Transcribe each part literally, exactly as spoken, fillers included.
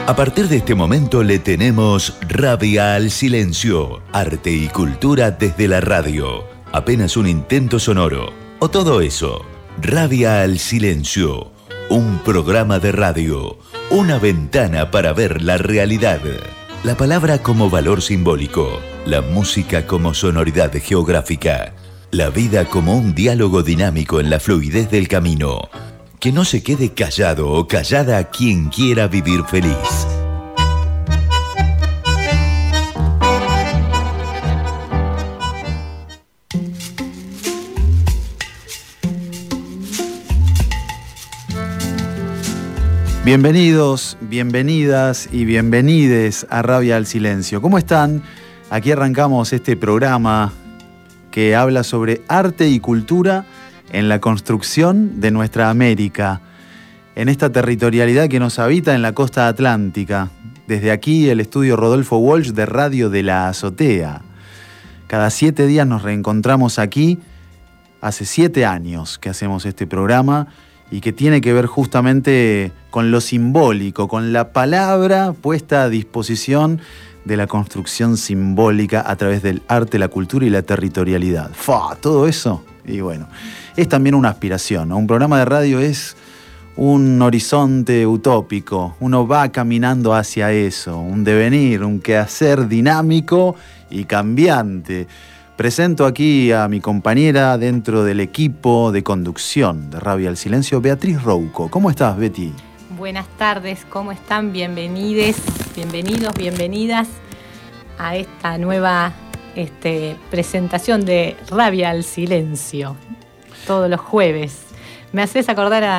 A partir de este momento le tenemos Rabia al Silencio, arte y cultura desde la radio. Apenas un intento sonoro, o todo eso. Rabia al Silencio, un programa de radio, una ventana para ver la realidad. La palabra como valor simbólico, la música como sonoridad geográfica, la vida como un diálogo dinámico en la fluidez del camino. Que no se quede callado o callada quien quiera vivir feliz. Bienvenidos, bienvenidas y bienvenides a Rabia al Silencio. ¿Cómo están? Aquí arrancamos este programa que habla sobre arte y cultura en la construcción de nuestra América, en esta territorialidad que nos habita en la costa atlántica. Desde aquí el estudio Rodolfo Walsh de Radio de la Azotea. Cada siete días nos reencontramos aquí. Hace siete años que hacemos este programa y que tiene que ver justamente con lo simbólico, con la palabra puesta a disposición de la construcción simbólica a través del arte, la cultura y la territorialidad. ¡Fa! Todo eso. Y bueno, es también una aspiración, ¿no? Un programa de radio es un horizonte utópico. Uno va caminando hacia eso, un devenir, un quehacer dinámico y cambiante. Presento aquí a mi compañera dentro del equipo de conducción de Rabia al Silencio, Beatriz Rouco. ¿Cómo estás, Betty? Buenas tardes, ¿cómo están? Bienvenides, bienvenidos, bienvenidas a esta nueva este, presentación de Rabia al Silencio, todos los jueves. Me haces acordar a,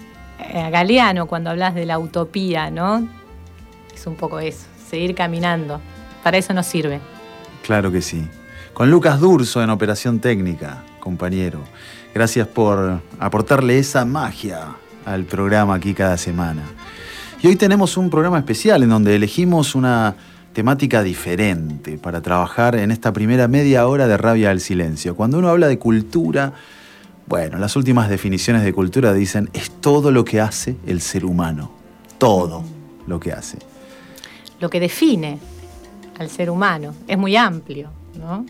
a Galeano cuando hablas de la utopía, ¿no? Es un poco eso, seguir caminando. Para eso nos sirve. Claro que sí. Con Lucas Durso en operación técnica, compañero. Gracias por aportarle esa magia al programa aquí cada semana. Y hoy tenemos un programa especial en donde elegimos una temática diferente para trabajar en esta primera media hora de Rabia al Silencio. Cuando uno habla de cultura, bueno, las últimas definiciones de cultura dicen es todo lo que hace el ser humano. Todo lo que hace. Lo que define al ser humano es muy amplio, ¿no?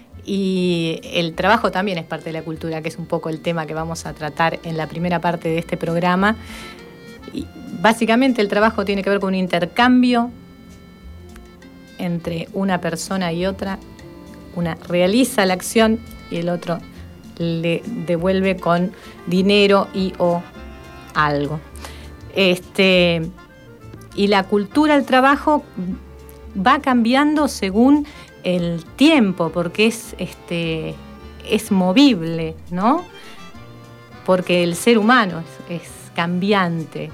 Y el trabajo también es parte de la cultura, que es un poco el tema que vamos a tratar en la primera parte de este programa. Y básicamente el trabajo tiene que ver con un intercambio entre una persona y otra. Una realiza la acción y el otro le devuelve con dinero y o algo. Este, y la cultura del trabajo va cambiando según el tiempo, porque es, este, es movible, ¿no? Porque el ser humano es, es cambiante.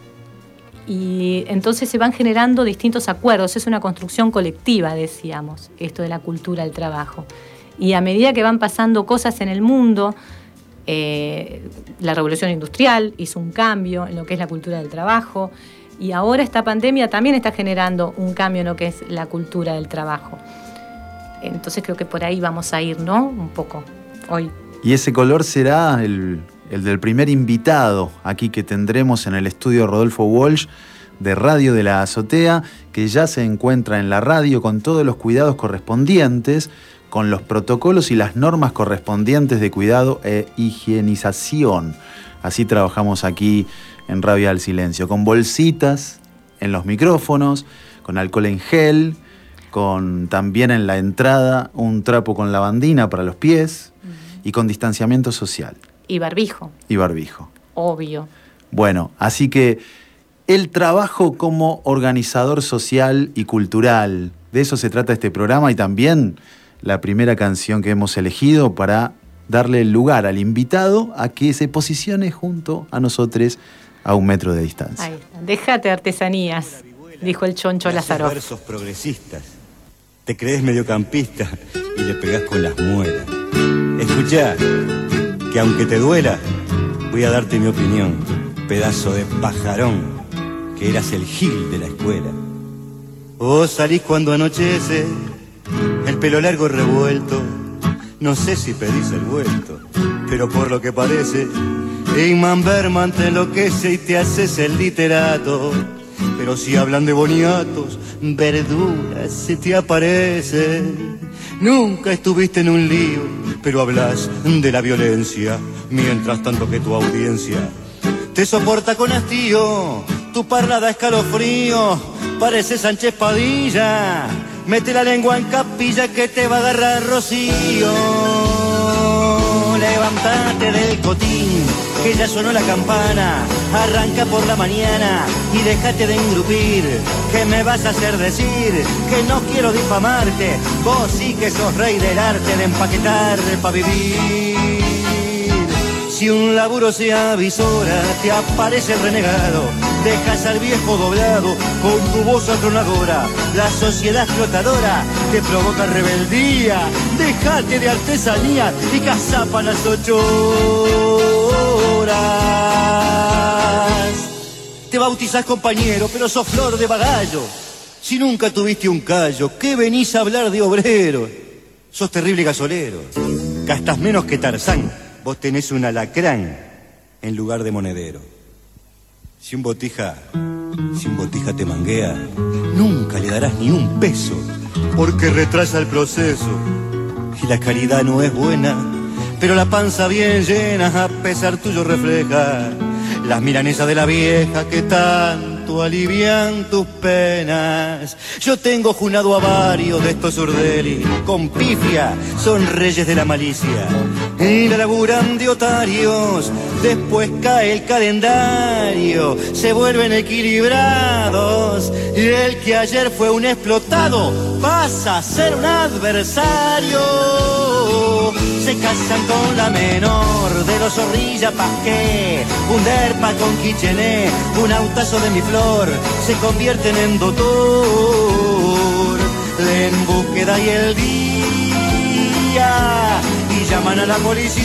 Y entonces se van generando distintos acuerdos. Es una construcción colectiva, decíamos, esto de la cultura del trabajo. Y a medida que van pasando cosas en el mundo, eh, la revolución industrial hizo un cambio en lo que es la cultura del trabajo. Y ahora esta pandemia también está generando un cambio en lo que es la cultura del trabajo. Entonces creo que por ahí vamos a ir, ¿no? Un poco hoy. Y ese color será el, el del primer invitado aquí que tendremos en el estudio Rodolfo Walsh de Radio de la Azotea, que ya se encuentra en la radio con todos los cuidados correspondientes, con los protocolos y las normas correspondientes de cuidado e higienización. Así trabajamos aquí en Rabia al Silencio, con bolsitas en los micrófonos, con alcohol en gel, con también en la entrada un trapo con lavandina para los pies uh-huh. y con distanciamiento social. Y barbijo. Y barbijo. Obvio. Bueno, así que el trabajo como organizador social y cultural, de eso se trata este programa y también la primera canción que hemos elegido para darle el lugar al invitado a que se posicione junto a nosotros a un metro de distancia. Ahí está. Déjate artesanías, dijo el Choncho Lázaro. Versos progresistas. Te crees mediocampista y le pegás con las muelas. Escuchá, que aunque te duela, voy a darte mi opinión, pedazo de pajarón, que eras el gil de la escuela. Vos salís cuando anochece, el pelo largo revuelto, no sé si pedís el vuelto, pero por lo que parece, Ingmar Bergman te enloquece y te haces el literato. Pero si hablan de boniatos, verduras se te aparecen. Nunca estuviste en un lío, pero hablas de la violencia, mientras tanto que tu audiencia te soporta con hastío. Tu parla da escalofrío, parece Sánchez Padilla. Mete la lengua en capilla que te va a agarrar rocío. Levántate del cotín, que ya sonó la campana. Arranca por la mañana y déjate de engrupir. Que me vas a hacer decir que no quiero difamarte. Vos sí que sos rey del arte de empaquetar pa' vivir. Si un laburo se avisora, te aparece el renegado. Dejas al viejo doblado con tu voz atronadora. La sociedad explotadora te provoca rebeldía. Déjate de artesanía y cazá pa' las ocho horas. Te bautizás compañero, pero sos flor de bagallo. Si nunca tuviste un callo, ¿qué venís a hablar de obrero? Sos terrible gasolero. Gastás menos que Tarzán. Vos tenés un alacrán en lugar de monedero. Si un botija, si un botija te manguea, nunca le darás ni un peso, porque retrasa el proceso. Y la caridad no es buena, pero la panza bien llena a pesar tuyo refleja las milanesas de la vieja que tanto alivian tus penas. Yo tengo junado a varios de estos urdelis, con pifia son reyes de la malicia. Y la laburan de otarios, después cae el calendario, se vuelven equilibrados. Y el que ayer fue un explotado pasa a ser un adversario. Se casan con la menor de los Zorrilla Pasqué, un derpa con quichené, un autazo de mi flor, se convierten en doctor. Leen búsqueda y el día y llaman a la policía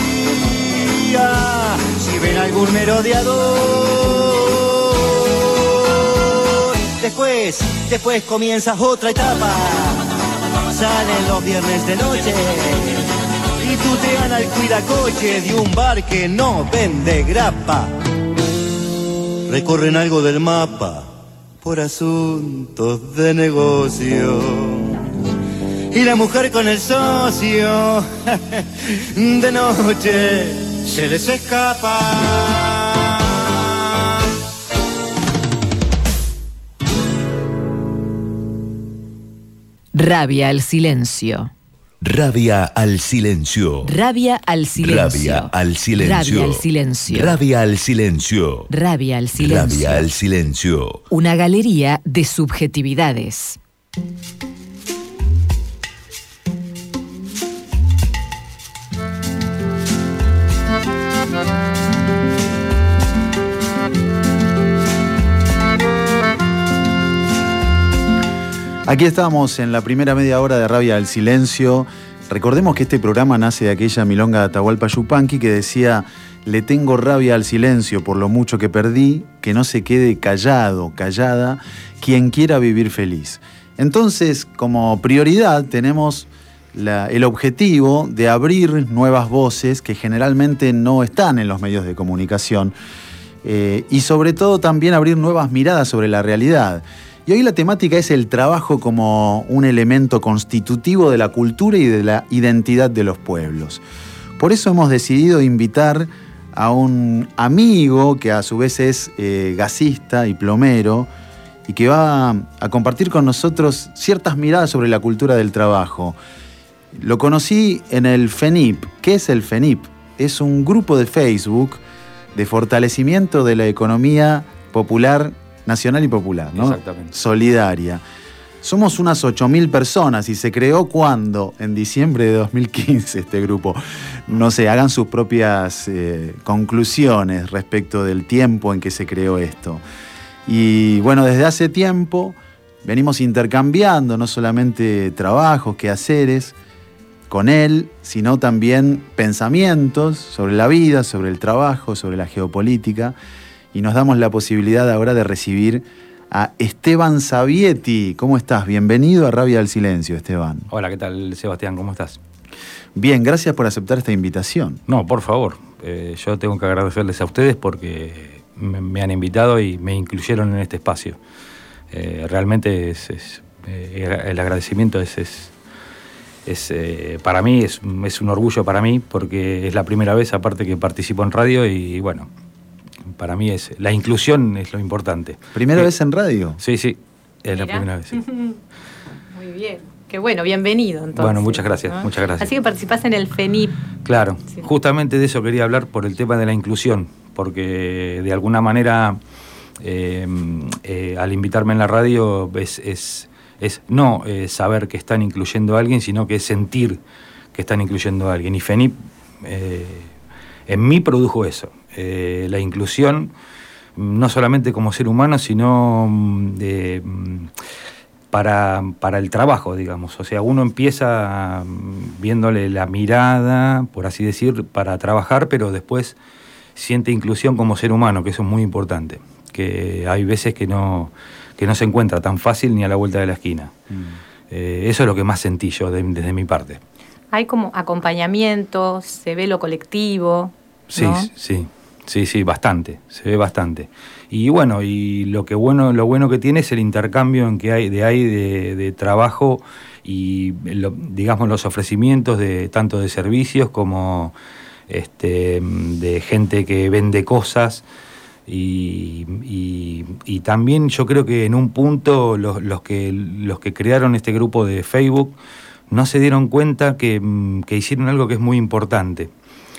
si ven algún merodeador. Después, después comienza otra etapa, salen los viernes de noche y tú te ganas el cuidacoche de un bar que no vende grapa. Recorren algo del mapa por asuntos de negocio. Y la mujer con el socio de noche se les escapa. Rabia al silencio. Rabia al silencio. Rabia al silencio. Rabia al silencio. Rabia al silencio. Rabia al silencio. Rabia al silencio. Rabia al silencio. Una galería de subjetividades. Aquí estamos en la primera media hora de Rabia al Silencio. Recordemos que este programa nace de aquella milonga de Atahualpa Yupanqui que decía: le tengo rabia al silencio por lo mucho que perdí, que no se quede callado, callada, quien quiera vivir feliz. Entonces, como prioridad tenemos la, el objetivo de abrir nuevas voces que generalmente no están en los medios de comunicación eh, y sobre todo también abrir nuevas miradas sobre la realidad. Y hoy la temática es el trabajo como un elemento constitutivo de la cultura y de la identidad de los pueblos. Por eso hemos decidido invitar a un amigo que a su vez es eh, gasista y plomero y que va a compartir con nosotros ciertas miradas sobre la cultura del trabajo. Lo conocí en el FENIP. ¿Qué es el FENIP? Es un grupo de Facebook de fortalecimiento de la economía popular nacional y popular, ¿no? Exactamente. Solidaria. Somos unas ocho mil personas y se creó cuando, en diciembre de dos mil quince, este grupo. No sé, hagan sus propias eh, conclusiones respecto del tiempo en que se creó esto. Y bueno, desde hace tiempo venimos intercambiando no solamente trabajos, quehaceres con él, sino también pensamientos sobre la vida, sobre el trabajo, sobre la geopolítica. Y nos damos la posibilidad ahora de recibir a Esteban Sabietti. ¿Cómo estás? Bienvenido a Rabia al Silencio, Esteban. Hola, ¿qué tal, Sebastián? ¿Cómo estás? Bien, gracias por aceptar esta invitación. No, por favor. Eh, yo tengo que agradecerles a ustedes porque me, me han invitado y me incluyeron en este espacio. Eh, realmente es, es, eh, el agradecimiento es, es, es eh, para mí, es, es un orgullo para mí, porque es la primera vez, aparte, que participo en radio y bueno, para mí es la inclusión es lo importante. ¿Primera eh, vez en radio? Sí, sí, es Mira. la primera vez. Sí. Muy bien. Qué bueno, bienvenido entonces. Bueno, muchas gracias, ¿no? muchas gracias. Así que participás en el FENIP. Claro, Sí. justamente de eso quería hablar, por el tema de la inclusión, porque de alguna manera eh, eh, al invitarme en la radio es, es, es no eh, saber que están incluyendo a alguien, sino que es sentir que están incluyendo a alguien. Y FENIP eh, en mí produjo eso, eh, la inclusión, no solamente como ser humano, sino de... Para, para el trabajo, digamos. O sea, uno empieza viéndole la mirada, por así decir, para trabajar, pero después siente inclusión como ser humano, que eso es muy importante. Que hay veces que no, que no se encuentra tan fácil ni a la vuelta de la esquina. Mm. Eh, eso es lo que más sentí yo de, desde mi parte. Hay como acompañamiento, se ve lo colectivo, Sí, ¿no? sí, sí, sí, bastante, se ve bastante. Y bueno, y lo que bueno, lo bueno que tiene es el intercambio en que hay de hay de, de trabajo y lo, digamos los ofrecimientos de tanto de servicios como este de gente que vende cosas y, y, y también yo creo que en un punto los, los que los que crearon este grupo de Facebook no se dieron cuenta que, que hicieron algo que es muy importante,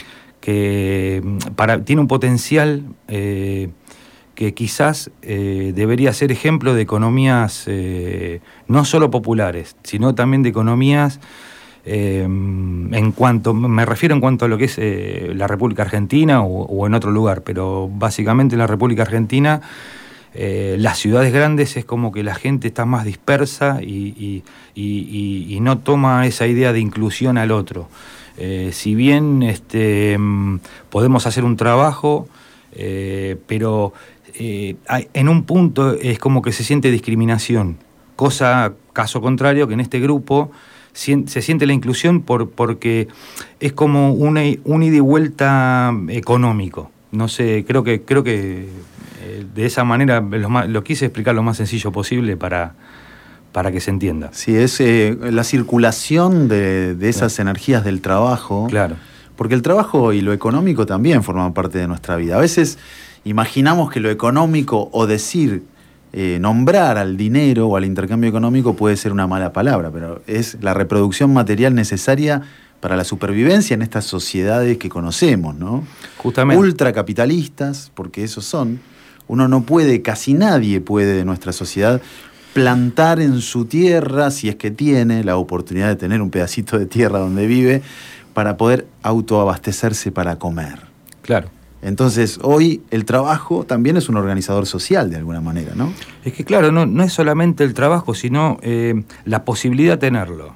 que para, tiene un potencial eh, que quizás eh, debería ser ejemplo de economías eh, no solo populares, sino también de economías eh, en cuanto, me refiero en cuanto a lo que es eh, la República Argentina o, o en otro lugar, pero básicamente en la República Argentina eh, las ciudades grandes es como que la gente está más dispersa y, y, y, y, y no toma esa idea de inclusión al otro. Eh, si bien este, podemos hacer un trabajo, eh, pero eh, hay, en un punto es como que se siente discriminación, cosa, caso contrario, que en este grupo si, se siente la inclusión por, porque es como una, un ida y vuelta económico. No sé, creo que, creo que eh, de esa manera lo, más, lo quise explicar lo más sencillo posible para... para que se entienda. Sí, es eh, la circulación de, de esas claro. energías del trabajo. Claro. Porque el trabajo y lo económico también forman parte de nuestra vida. A veces imaginamos que lo económico o decir, eh, nombrar al dinero o al intercambio económico puede ser una mala palabra, pero es la reproducción material necesaria para la supervivencia en estas sociedades que conocemos, ¿no? Justamente. Ultracapitalistas, porque esos son. Uno no puede, casi nadie puede de nuestra sociedad plantar en su tierra, si es que tiene la oportunidad de tener un pedacito de tierra donde vive, para poder autoabastecerse para comer. Claro. Entonces, hoy el trabajo también es un organizador social de alguna manera, ¿no? Es que claro, no, no es solamente el trabajo, sino eh, la posibilidad de tenerlo.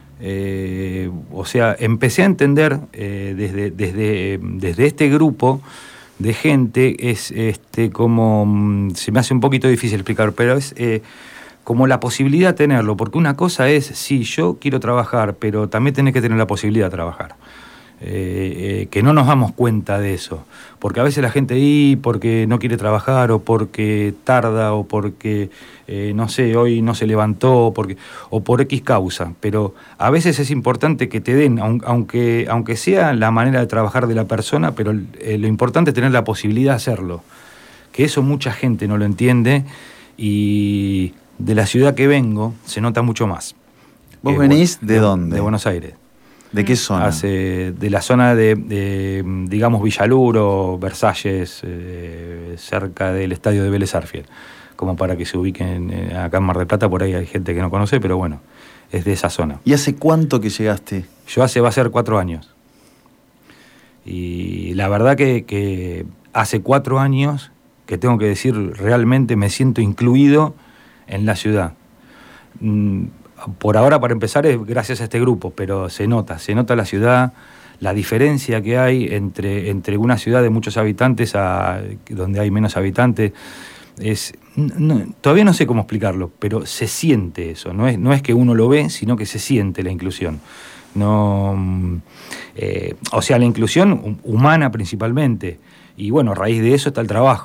Eh, o sea, empecé a entender eh, desde, desde, desde este grupo de gente, es este como, se me hace un poquito difícil explicar, pero es... Eh, como la posibilidad de tenerlo, porque una cosa es, sí, yo quiero trabajar, pero también tenés que tener la posibilidad de trabajar. Eh, eh, que no nos damos cuenta de eso, porque a veces la gente ahí porque no quiere trabajar o porque tarda o porque, eh, no sé, hoy no se levantó porque, o por X causa, pero a veces es importante que te den, aunque, aunque sea la manera de trabajar de la persona, pero eh, lo importante es tener la posibilidad de hacerlo, que eso mucha gente no lo entiende y... De la ciudad que vengo se nota mucho más. ¿Vos eh, venís de, de dónde? De Buenos Aires. ¿De qué zona? Hace, de la zona de, de digamos, Villaluro, Versalles, eh, cerca del estadio de Vélez Sarsfield, como para que se ubiquen eh, acá en Mar del Plata. Por ahí hay gente que no conoce, pero bueno, es de esa zona. ¿Y hace cuánto que llegaste? Yo hace, va a ser cuatro años. Y la verdad que, que hace cuatro años que tengo que decir, realmente me siento incluido en la ciudad. Por ahora, para empezar, es gracias a este grupo, pero se nota, se nota la ciudad, la diferencia que hay entre, entre una ciudad de muchos habitantes a donde hay menos habitantes. Es, no, todavía no sé cómo explicarlo, pero se siente eso, no es, no es que uno lo ve, sino que se siente la inclusión. No, eh, o sea, la inclusión humana principalmente, y bueno, a raíz de eso está el trabajo.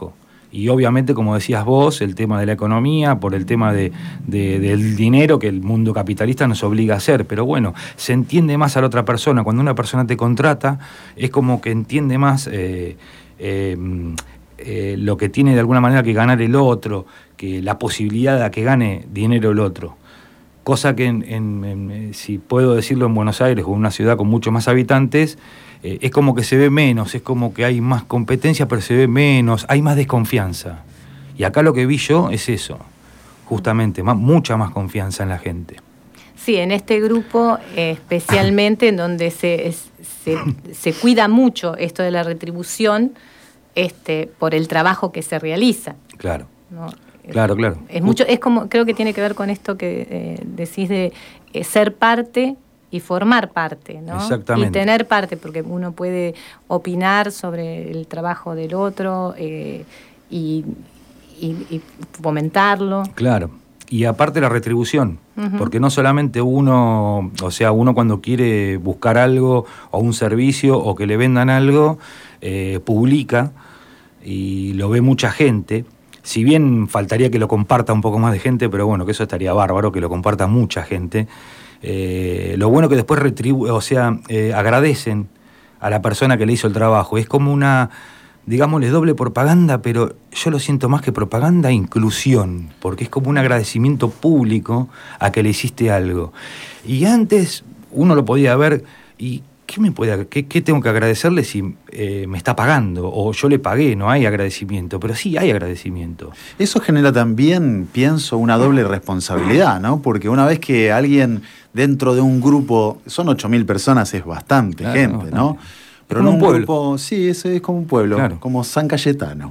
Y obviamente, como decías vos, el tema de la economía, por el tema de, de, del dinero que el mundo capitalista nos obliga a hacer. Pero bueno, se entiende más a la otra persona. Cuando una persona te contrata, es como que entiende más eh, eh, eh, lo que tiene de alguna manera que ganar el otro, que la posibilidad de que gane dinero el otro. Cosa que, en, en, en, si puedo decirlo, en Buenos Aires, o una ciudad con muchos más habitantes, eh, es como que se ve menos, es como que hay más competencia, pero se ve menos, hay más desconfianza. Y acá lo que vi yo es eso, justamente, más, mucha más confianza en la gente. Sí, en este grupo eh, especialmente en donde se, se, se cuida mucho esto de la retribución este, por el trabajo que se realiza. Claro. ¿No? Claro, claro. Es mucho, es como, creo que tiene que ver con esto que eh, decís de eh, ser parte y formar parte, ¿no? Exactamente. Y tener parte, porque uno puede opinar sobre el trabajo del otro eh, y, y, y fomentarlo. Claro. Y aparte la retribución, Uh-huh. porque no solamente uno, o sea, uno cuando quiere buscar algo o un servicio o que le vendan algo, eh, publica y lo ve mucha gente. Si bien faltaría que lo comparta un poco más de gente, pero bueno, que eso estaría bárbaro, que lo comparta mucha gente. Eh, lo bueno que después retribu- o sea, eh, agradecen a la persona que le hizo el trabajo. Es como una, digámosle, doble propaganda, pero yo lo siento más que propaganda, inclusión, porque es como un agradecimiento público a que le hiciste algo. Y antes uno lo podía ver y... ¿Qué, me puede, qué, qué tengo que agradecerle si eh, me está pagando? O yo le pagué, no hay agradecimiento. Pero sí hay agradecimiento. Eso genera también, pienso, una doble responsabilidad, ¿no? Porque una vez que alguien dentro de un grupo, son ocho mil personas, es bastante Claro, gente, bastante. ¿no? Pero Como en un un pueblo. grupo, sí, eso es como un pueblo, Claro. como San Cayetano.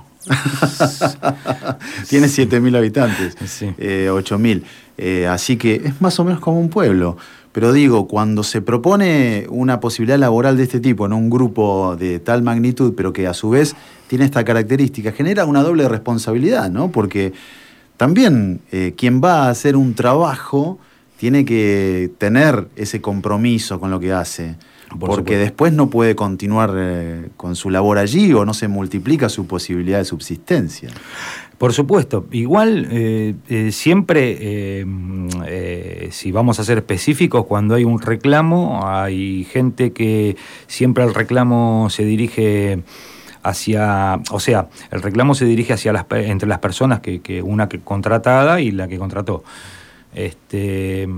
Tiene siete mil habitantes, Sí. eh, ocho mil. Eh, así que es más o menos como un pueblo. Pero digo, cuando se propone una posibilidad laboral de este tipo en un grupo de tal magnitud, pero que a su vez tiene esta característica, genera una doble responsabilidad, ¿no? Porque también eh, quien va a hacer un trabajo tiene que tener ese compromiso con lo que hace. Por porque supuesto. después no puede continuar eh, con su labor allí o no se multiplica su posibilidad de subsistencia. Por supuesto. Igual, eh, eh, siempre, eh, eh, si vamos a ser específicos, cuando hay un reclamo, hay gente que siempre el reclamo se dirige hacia, o sea, el reclamo se dirige hacia las, entre las personas, que, que una que contratada y la que contrató. Este,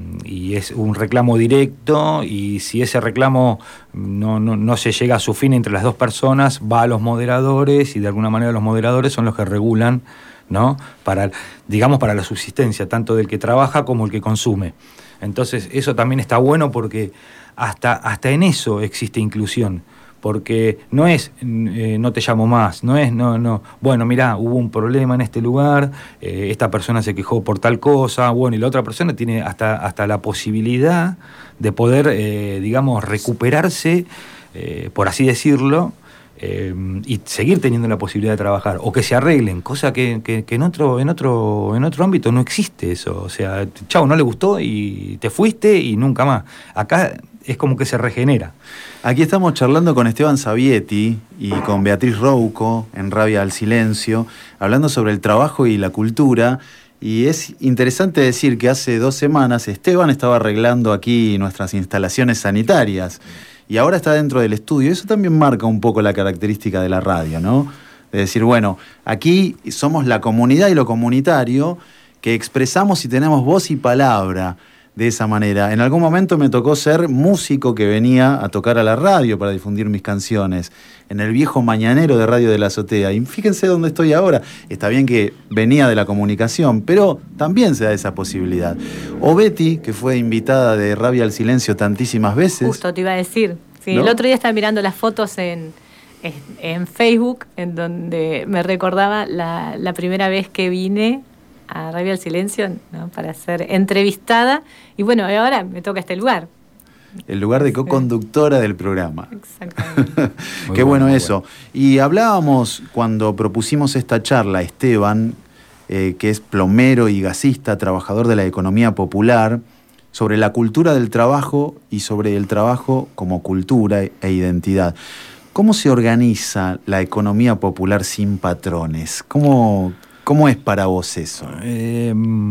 y es un reclamo directo, y si ese reclamo no, no, no se llega a su fin entre las dos personas, va a los moderadores, y de alguna manera los moderadores son los que regulan, ¿no? Para, digamos, para la subsistencia, tanto del que trabaja como el que consume. Entonces eso también está bueno, porque hasta, hasta en eso existe inclusión. Porque no es, eh, no te llamo más, no es, no, no, bueno, mirá, hubo un problema en este lugar, eh, esta persona se quejó por tal cosa, bueno, y la otra persona tiene hasta, hasta la posibilidad de poder, eh, digamos, recuperarse, eh, por así decirlo, eh, y seguir teniendo la posibilidad de trabajar, o que se arreglen, cosa que, que, que en otro, en otro, en otro ámbito no existe eso. O sea, chau, no le gustó y te fuiste y nunca más. Acá es como que se regenera. Aquí estamos charlando con Esteban Sabietti y con Beatriz Rouco en Rabia al Silencio, hablando sobre el trabajo y la cultura. Y es interesante decir que hace dos semanas Esteban estaba arreglando aquí nuestras instalaciones sanitarias y ahora está dentro del estudio. Eso también marca un poco la característica de la radio, ¿no? De decir, bueno, aquí somos la comunidad y lo comunitario que expresamos y tenemos voz y palabra. De esa manera. En algún momento me tocó ser músico que venía a tocar a la radio para difundir mis canciones, en el viejo mañanero de Radio de la Azotea. Y fíjense dónde estoy ahora. Está bien que venía de la comunicación, pero también se da esa posibilidad. O Betty, que fue invitada de Rabia al Silencio tantísimas veces. Justo te iba a decir. Sí, ¿No? El otro día estaba mirando las fotos en, en, en Facebook, en donde me recordaba la, la primera vez que vine a Rabia al Silencio, ¿no? Para ser entrevistada, y bueno, ahora me toca este lugar. El lugar de co-conductora del programa. Exactamente. Qué bueno, bueno muy eso. Y hablábamos cuando propusimos esta charla, Esteban, eh, que es plomero y gasista, trabajador de la economía popular, sobre la cultura del trabajo y sobre el trabajo como cultura e identidad. ¿Cómo se organiza la economía popular sin patrones? ¿Cómo, cómo es para vos eso? Eh,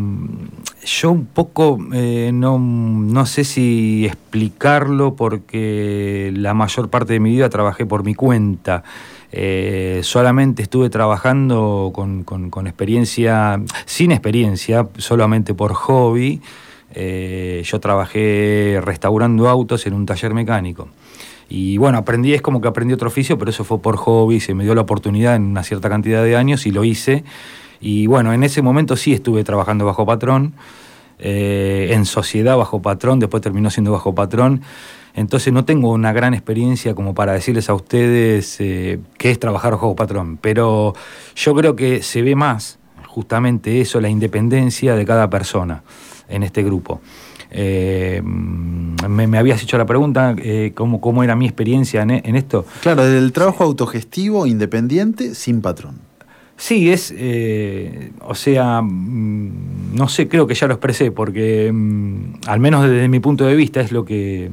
yo un poco eh, no, no sé si explicarlo porque la mayor parte de mi vida trabajé por mi cuenta. Eh, solamente estuve trabajando con, con, con experiencia, sin experiencia, solamente por hobby. Eh, yo trabajé restaurando autos en un taller mecánico. Y bueno, aprendí, es como que aprendí otro oficio, pero eso fue por hobby, se me dio la oportunidad en una cierta cantidad de años y lo hice. Y bueno, en ese momento sí estuve trabajando bajo patrón, eh, en sociedad bajo patrón, después terminó siendo bajo patrón. Entonces no tengo una gran experiencia como para decirles a ustedes eh, qué es trabajar bajo patrón, pero yo creo que se ve más justamente eso, la independencia de cada persona en este grupo. Eh, me, me habías hecho la pregunta, eh, ¿cómo, ¿cómo era mi experiencia en, en esto? Claro, del trabajo autogestivo, independiente, sin patrón. Sí, es, eh, o sea, mm, no sé, creo que ya lo expresé, porque mm, al menos desde mi punto de vista es lo que...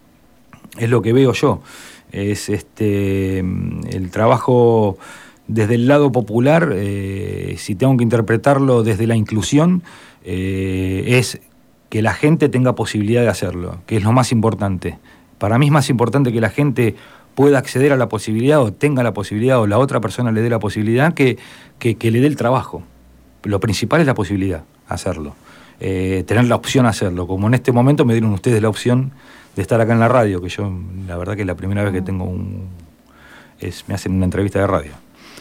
es lo que veo yo, es este el trabajo desde el lado popular, eh, si tengo que interpretarlo desde la inclusión, eh, es que la gente tenga posibilidad de hacerlo, que es lo más importante. Para mí es más importante que la gente pueda acceder a la posibilidad o tenga la posibilidad o la otra persona le dé la posibilidad que, que, que le dé el trabajo. Lo principal es la posibilidad, hacerlo, eh, tener la opción a hacerlo, como en este momento me dieron ustedes la opción de estar acá en la radio, que yo la verdad que es la primera vez que tengo un... Es, me hacen una entrevista de radio.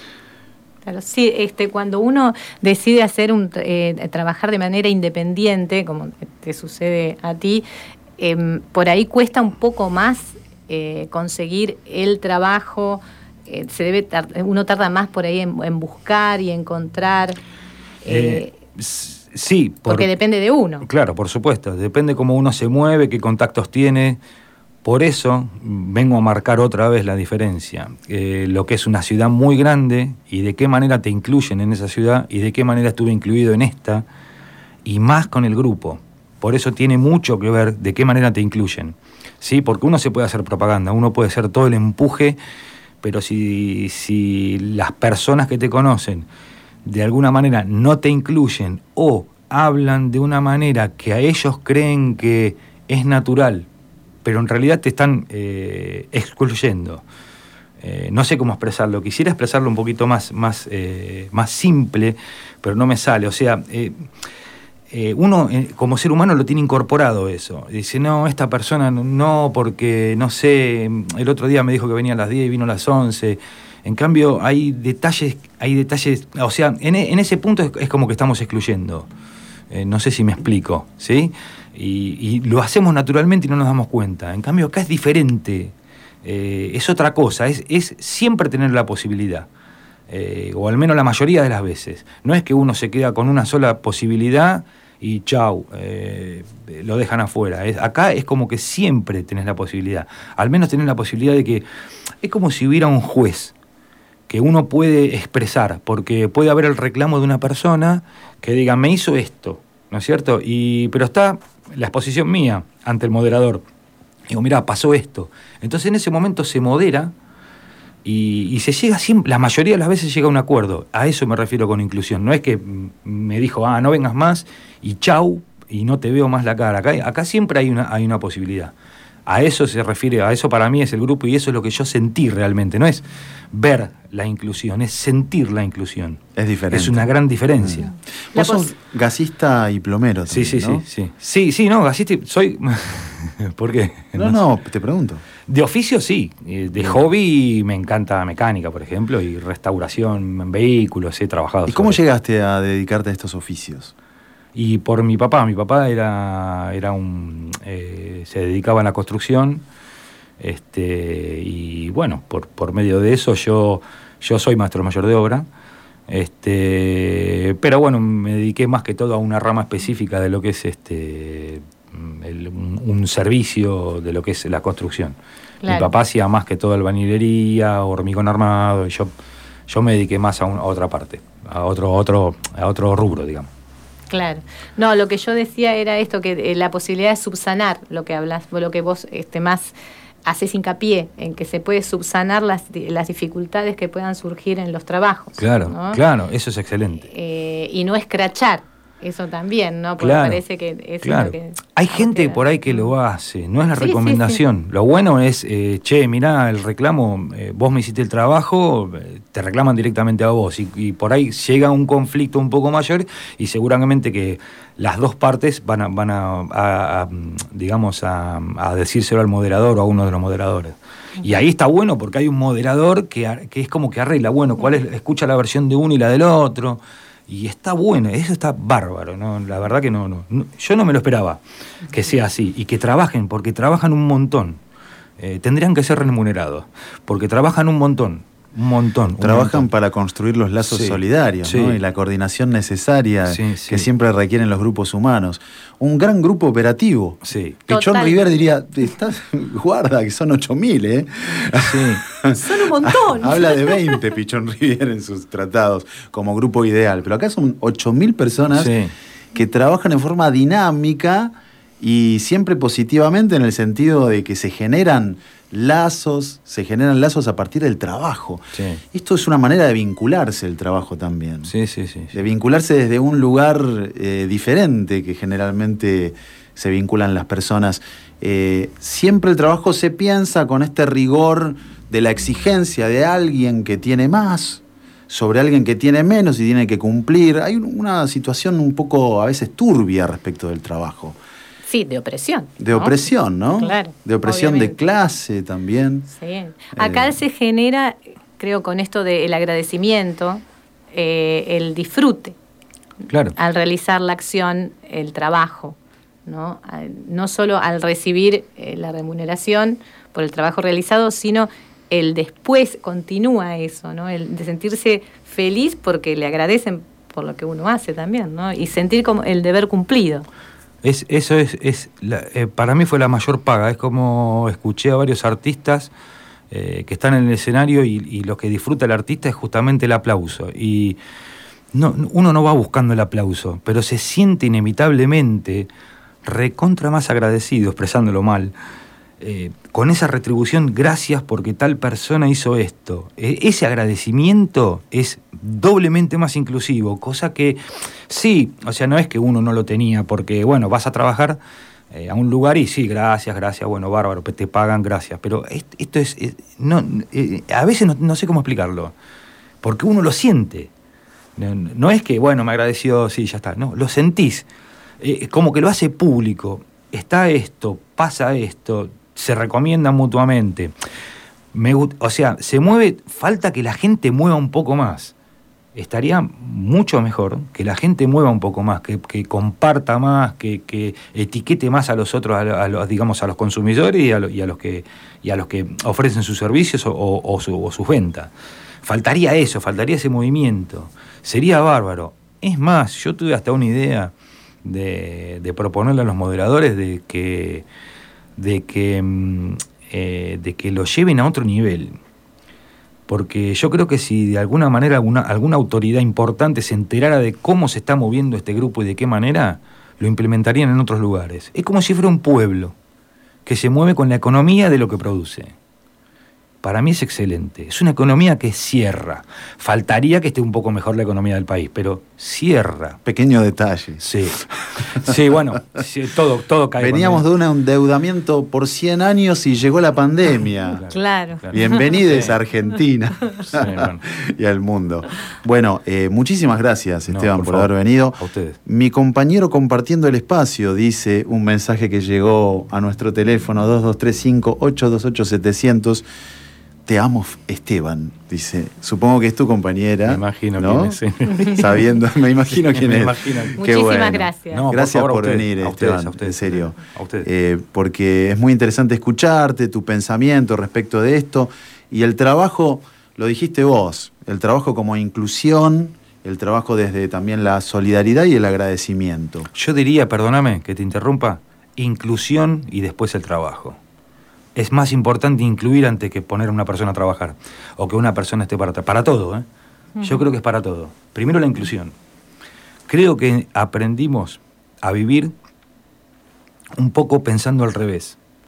Claro, sí, este, cuando uno decide hacer un eh, trabajar de manera independiente, como te sucede a ti, eh, por ahí cuesta un poco más eh, conseguir el trabajo, eh, se debe tar- uno tarda más por ahí en, en buscar y encontrar... Eh, eh, Sí, por, porque depende de uno. Claro, por supuesto, depende cómo uno se mueve, qué contactos tiene. Por eso vengo a marcar otra vez la diferencia. Eh, lo que es una ciudad muy grande y de qué manera te incluyen en esa ciudad y de qué manera estuve incluido en esta y más con el grupo. Por eso tiene mucho que ver de qué manera te incluyen. ¿Sí? Porque uno se puede hacer propaganda, uno puede hacer todo el empuje, pero si, si las personas que te conocen de alguna manera no te incluyen o hablan de una manera que a ellos creen que es natural, pero en realidad te están eh, excluyendo. Eh, no sé cómo expresarlo, quisiera expresarlo un poquito más, más, eh, más simple, pero no me sale. O sea, eh, eh, uno eh, como ser humano lo tiene incorporado eso. Dice, no, esta persona no, porque, no sé, el otro día me dijo que venía a las diez y vino a las once. En cambio, hay detalles, hay detalles, o sea, en, en ese punto es, es como que estamos excluyendo. Eh, no sé si me explico, ¿sí? Y, y lo hacemos naturalmente y no nos damos cuenta. En cambio, acá es diferente, eh, es otra cosa, es, es siempre tener la posibilidad, eh, o al menos la mayoría de las veces. No es que uno se queda con una sola posibilidad y chau, eh, lo dejan afuera. Es, acá es como que siempre tenés la posibilidad, al menos tenés la posibilidad de que, es como si hubiera un juez que uno puede expresar, porque puede haber el reclamo de una persona que diga, me hizo esto, ¿no es cierto? Y, pero está la exposición mía ante el moderador. Digo, mirá, pasó esto. Entonces en ese momento se modera y, y se llega siempre, la mayoría de las veces llega a un acuerdo. A eso me refiero con inclusión. No es que me dijo, ah, no vengas más y chau, y no te veo más la cara. Acá, acá siempre hay una, hay una posibilidad. A eso se refiere, a eso para mí es el grupo y eso es lo que yo sentí realmente. No es ver la inclusión, es sentir la inclusión. Es diferente. Es una gran diferencia. Mm. Vos sos gasista y plomero también, Sí, sí, ¿no? sí, sí. Sí, sí, no, gasista, soy... ¿Por qué? No, no, te pregunto. De oficio sí, de hobby me encanta mecánica, por ejemplo, y restauración en vehículos, he trabajado. ¿Y cómo sobre... llegaste a dedicarte a estos oficios? Y por mi papá, mi papá era, era un eh, se dedicaba a la construcción, este, y bueno, por, por medio de eso yo, yo soy maestro mayor de obra, este, pero bueno, me dediqué más que todo a una rama específica de lo que es este el, un, un servicio de lo que es la construcción. Claro. Mi papá hacía más que todo albañilería, hormigón armado, y yo, yo me dediqué más a, un, a otra parte, a otro, otro, a otro rubro, digamos. Claro. No, lo que yo decía era esto, que eh, la posibilidad de subsanar lo que hablas, lo que vos este, más haces hincapié en que se puede subsanar las, las dificultades que puedan surgir en los trabajos. Claro, ¿no? claro, eso es excelente. Eh, y no escrachar, eso también, ¿no? Porque claro, parece que eso claro. es lo que... Hay gente por ahí que lo hace, no es la sí, recomendación. Sí, sí. Lo bueno es, eh, che, mirá, el reclamo, eh, vos me hiciste el trabajo, eh, te reclaman directamente a vos. Y, y por ahí llega un conflicto un poco mayor y seguramente que las dos partes van a, van a, a, a digamos, a, a decírselo al moderador o a uno de los moderadores. Uh-huh. Y ahí está bueno porque hay un moderador que, que es como que arregla, bueno, cuál es, escucha la versión de uno y la del otro. Y está bueno, eso está bárbaro, ¿no? La verdad que no, no, no, yo no me lo esperaba que sea así. Y que trabajen, porque trabajan un montón. Eh, tendrían que ser remunerados, porque trabajan un montón, un montón. Trabajan un montón. para construir los lazos sí, solidarios, sí. ¿no? Y la coordinación necesaria sí, sí. que siempre requieren los grupos humanos. Un gran grupo operativo. Sí. Pichón Total. Rivière diría, estás, guarda, que son ocho mil, ¿eh? Sí. Son un montón. Habla de veinte Pichón Rivière en sus tratados como grupo ideal, pero acá son ocho mil personas Sí. que trabajan en forma dinámica y siempre positivamente en el sentido de que se generan lazos, se generan lazos a partir del trabajo. Sí. Esto es una manera de vincularse el trabajo también. Sí, sí, sí. De vincularse desde un lugar eh, diferente que generalmente se vinculan las personas. Eh, siempre el trabajo se piensa con este rigor de la exigencia de alguien que tiene más sobre alguien que tiene menos y tiene que cumplir. Hay una situación un poco a veces turbia respecto del trabajo. Sí, de opresión. De ¿no? opresión, ¿no? Claro. De opresión obviamente. de clase también. Sí. Acá Eh. se genera, creo, con esto del agradecimiento, eh, el disfrute. Claro. Al realizar la acción, el trabajo, ¿no? No solo al recibir eh, la remuneración por el trabajo realizado, sino el después continúa eso, ¿no? El de sentirse feliz porque le agradecen por lo que uno hace también, ¿no? Y sentir como el deber cumplido. Es, eso es, es la, eh, para mí fue la mayor paga. Es como escuché a varios artistas eh, que están en el escenario y, y lo que disfruta el artista es justamente el aplauso. Y no, uno no va buscando el aplauso, pero se siente inevitablemente recontra más agradecido, expresándolo mal, eh, con esa retribución, gracias porque tal persona hizo esto. Eh, ese agradecimiento es doblemente más inclusivo, cosa que sí, o sea, no es que uno no lo tenía, porque bueno, vas a trabajar eh, a un lugar y sí, gracias, gracias, bueno, bárbaro, te pagan, gracias, pero esto, esto es, es no, eh, a veces no, no sé cómo explicarlo, porque uno lo siente. No, no es que, bueno, me agradeció, sí, ya está, no, lo sentís, eh, como que lo hace público, está esto, pasa esto, se recomiendan mutuamente. Me, o sea, se mueve, falta que la gente mueva un poco más. Estaría mucho mejor que la gente mueva un poco más, que, que comparta más, que, que etiquete más a los otros, a, a los, digamos, a los consumidores y a, lo, y a los que y a los que ofrecen sus servicios o, o, o, su, o sus ventas. Faltaría eso, faltaría ese movimiento. Sería bárbaro. Es más, yo tuve hasta una idea de, de proponerle a los moderadores de que de que, eh, de que lo lleven a otro nivel. Porque yo creo que si de alguna manera alguna, alguna autoridad importante se enterara de cómo se está moviendo este grupo y de qué manera, lo implementarían en otros lugares. Es como si fuera un pueblo que se mueve con la economía de lo que produce. Para mí es excelente. Es una economía que cierra. Faltaría que esté un poco mejor la economía del país, pero cierra. Pequeño detalle. Sí. Sí, bueno, sí, todo, todo cae. Veníamos de un endeudamiento por cien años y llegó la pandemia. Claro. claro. Bienvenidos Sí. a Argentina Sí, bueno. y al mundo. Bueno, eh, muchísimas gracias, No, Esteban, por por, favor. haber venido. A ustedes. Mi compañero compartiendo el espacio, dice un mensaje que llegó a nuestro teléfono dos dos tres cinco, ocho dos ocho, siete cero cero. Te amo, Esteban, dice. Supongo que es tu compañera. Me imagino ¿no? quién es. Sí. Sabiendo, me imagino quién Me es. imagino. Qué Muchísimas bueno. gracias. No, por Gracias favor, a por ustedes, venir, a ustedes, Esteban, a ustedes. en serio. A ustedes. Eh, porque es muy interesante escucharte, tu pensamiento respecto de esto. Y el trabajo, lo dijiste vos, el trabajo como inclusión, el trabajo desde también la solidaridad y el agradecimiento. Yo diría, perdóname que te interrumpa, inclusión y después el trabajo. Es más importante incluir antes que poner a una persona a trabajar o que una persona esté para para todo, ¿eh? Uh-huh. Yo creo que es para todo. Primero la inclusión. Creo que aprendimos a vivir un poco pensando al revés.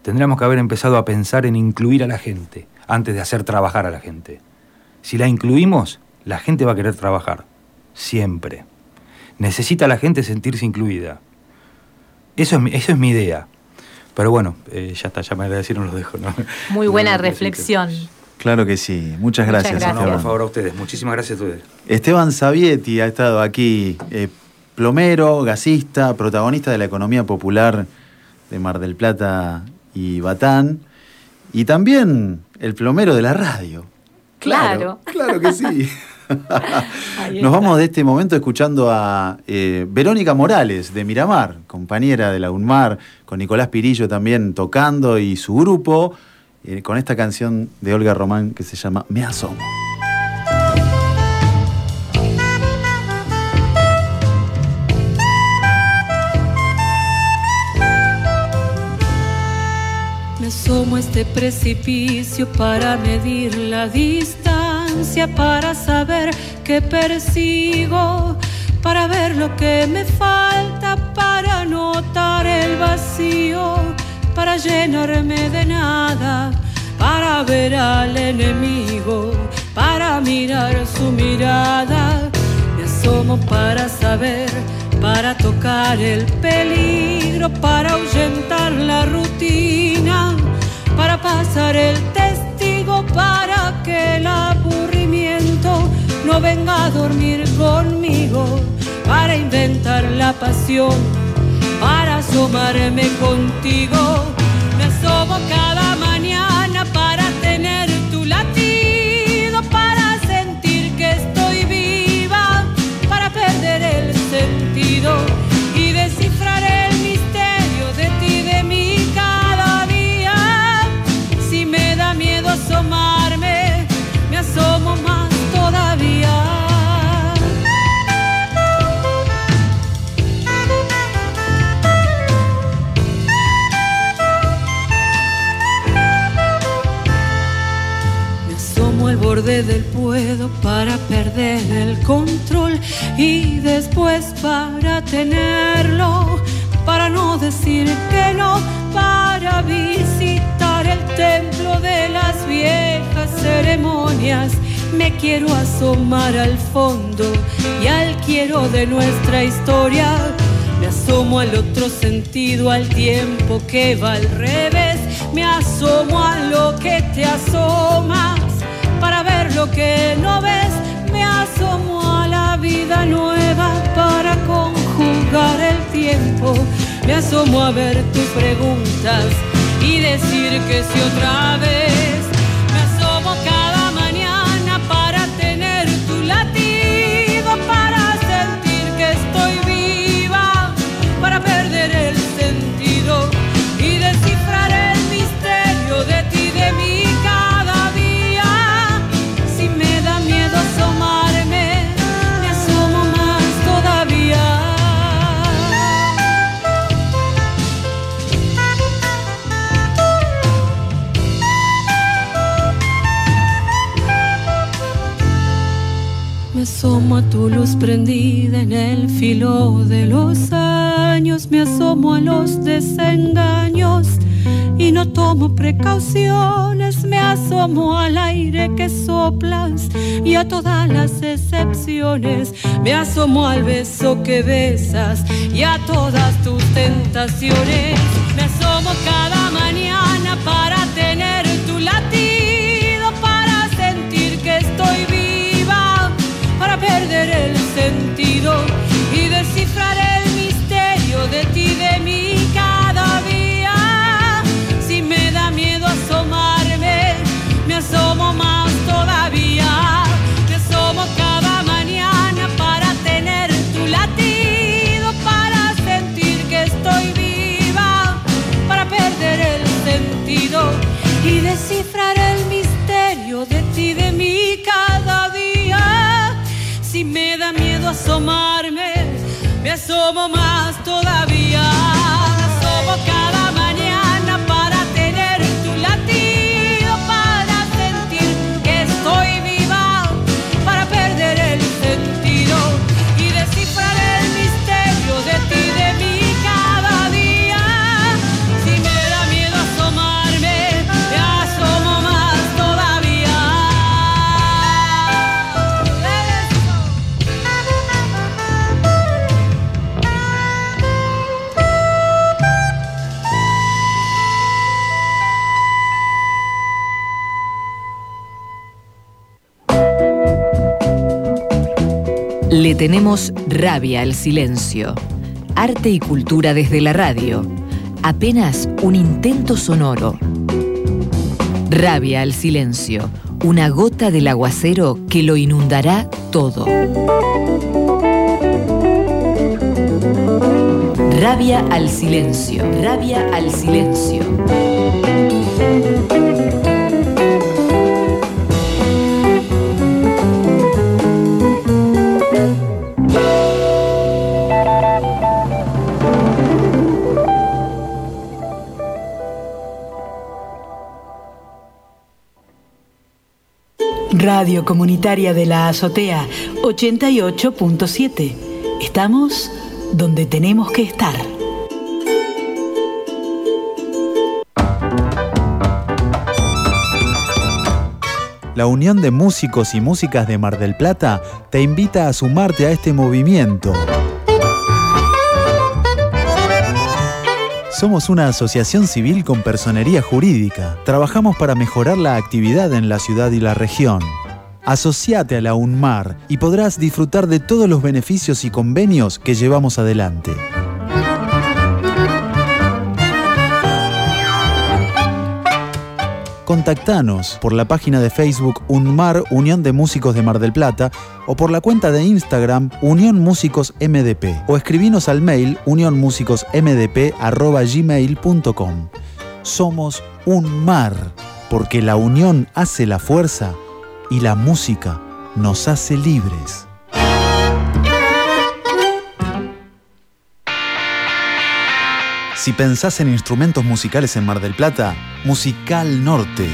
tendríamos que haber empezado a pensar en incluir a la gente antes de hacer trabajar a la gente. Si la incluimos, la gente va a querer trabajar, siempre. Necesita la gente sentirse incluida. Eso es mi, eso es mi idea. Pero bueno, eh, ya está, ya me agradecieron, los dejo, ¿no? Muy buena no, no, reflexión. Claro que sí. Muchas gracias, Muchas gracias. No, Esteban. por favor, a ustedes. Muchísimas gracias a ustedes. Esteban Sabietti ha estado aquí, eh, plomero, gasista, protagonista de la economía popular de Mar del Plata y Batán, y también el plomero de la radio. Claro. Claro que sí. Ahí Nos está. vamos de este momento escuchando a eh, Verónica Morales de Miramar, compañera de la UNMAR, con Nicolás Pirillo también tocando y su grupo, eh, con esta canción de Olga Román que se llama Me Asomo. Me asomo a este precipicio para medir la distancia, para saber qué persigo, para ver lo que me falta, para notar el vacío, para llenarme de nada, para ver al enemigo, para mirar su mirada. Me asomo para saber, para tocar el peligro, para ahuyentar la rutina, para pasar el testigo, para que el aburrimiento no venga a dormir conmigo, para inventar la pasión, para asomarme contigo. Me asomo cada mañana para tener tu latido, para sentir que estoy viva, para perder el sentido y descifrar el misterio de ti, de mí cada día. Si me da miedo asomarme, me asomo más todavía. Me asomo al borde del puedo para perder el control y después para tenerlo, para no decir que no, para visitar el templo de las viejas ceremonias. Me quiero asomar al fondo y al quiero de nuestra historia. Me asomo al otro sentido, al tiempo que va al revés. Me asomo a lo que te asomas para ver lo que no ves. Me asomo a la vida nueva para conjugar el tiempo. Me asomo a ver tus preguntas y decir que sí otra vez. Me asomo cada mañana para tener tu latido, para sentir que estoy viva, para perder el sentido y descifrar el misterio de ti, de mí cada día. Si me da miedo asomarme, me asomo más todavía. Me asomo a tu luz prendida en el filo de los años, me asomo a los desengaños y no tomo precauciones. Me asomo al aire que soplas y a todas las excepciones. Me asomo al beso que besas y a todas tus tentaciones. Me asomo cada mañana para tener tu latido, para sentir que estoy viva, para perder el sentido y descifrar el misterio de ti, de mí cada día. Si me da miedo asomarme, me asomo más todavía. Me asomo cada mañana para tener tu latido, para sentir que estoy viva, para perder el sentido y descifrar el misterio de ti, de mí cada día. Si me da miedo asomarme, me asomo más todavía. Me asomo cada mañana para tener tu latido, para sentir que estoy viva, para perder el sentido y descifrar el misterio de ti, de mí cada día. Si me da miedo asomarme, Le tenemos rabia al silencio. Arte y cultura desde la radio. Apenas un intento sonoro. Rabia al silencio. Una gota del aguacero que lo inundará todo. Rabia al silencio. Rabia al silencio. Radio Comunitaria de la Azotea, ochenta y ocho punto siete. Estamos donde tenemos que estar. La Unión de Músicos y Músicas de Mar del Plata te invita a sumarte a este movimiento. Somos una asociación civil con personería jurídica. Trabajamos para mejorar la actividad en la ciudad y la región. Asociate a la UNMAR y podrás disfrutar de todos los beneficios y convenios que llevamos adelante. Contactanos por la página de Facebook UNMAR, Unión de Músicos de Mar del Plata, o por la cuenta de Instagram Unión Músicos M D P, o escribinos al mail unionmusicosmdp arroba gmail punto com. Somos UNMAR, porque la unión hace la fuerza y la música nos hace libres. Si pensás en instrumentos musicales en Mar del Plata, Musical Norte.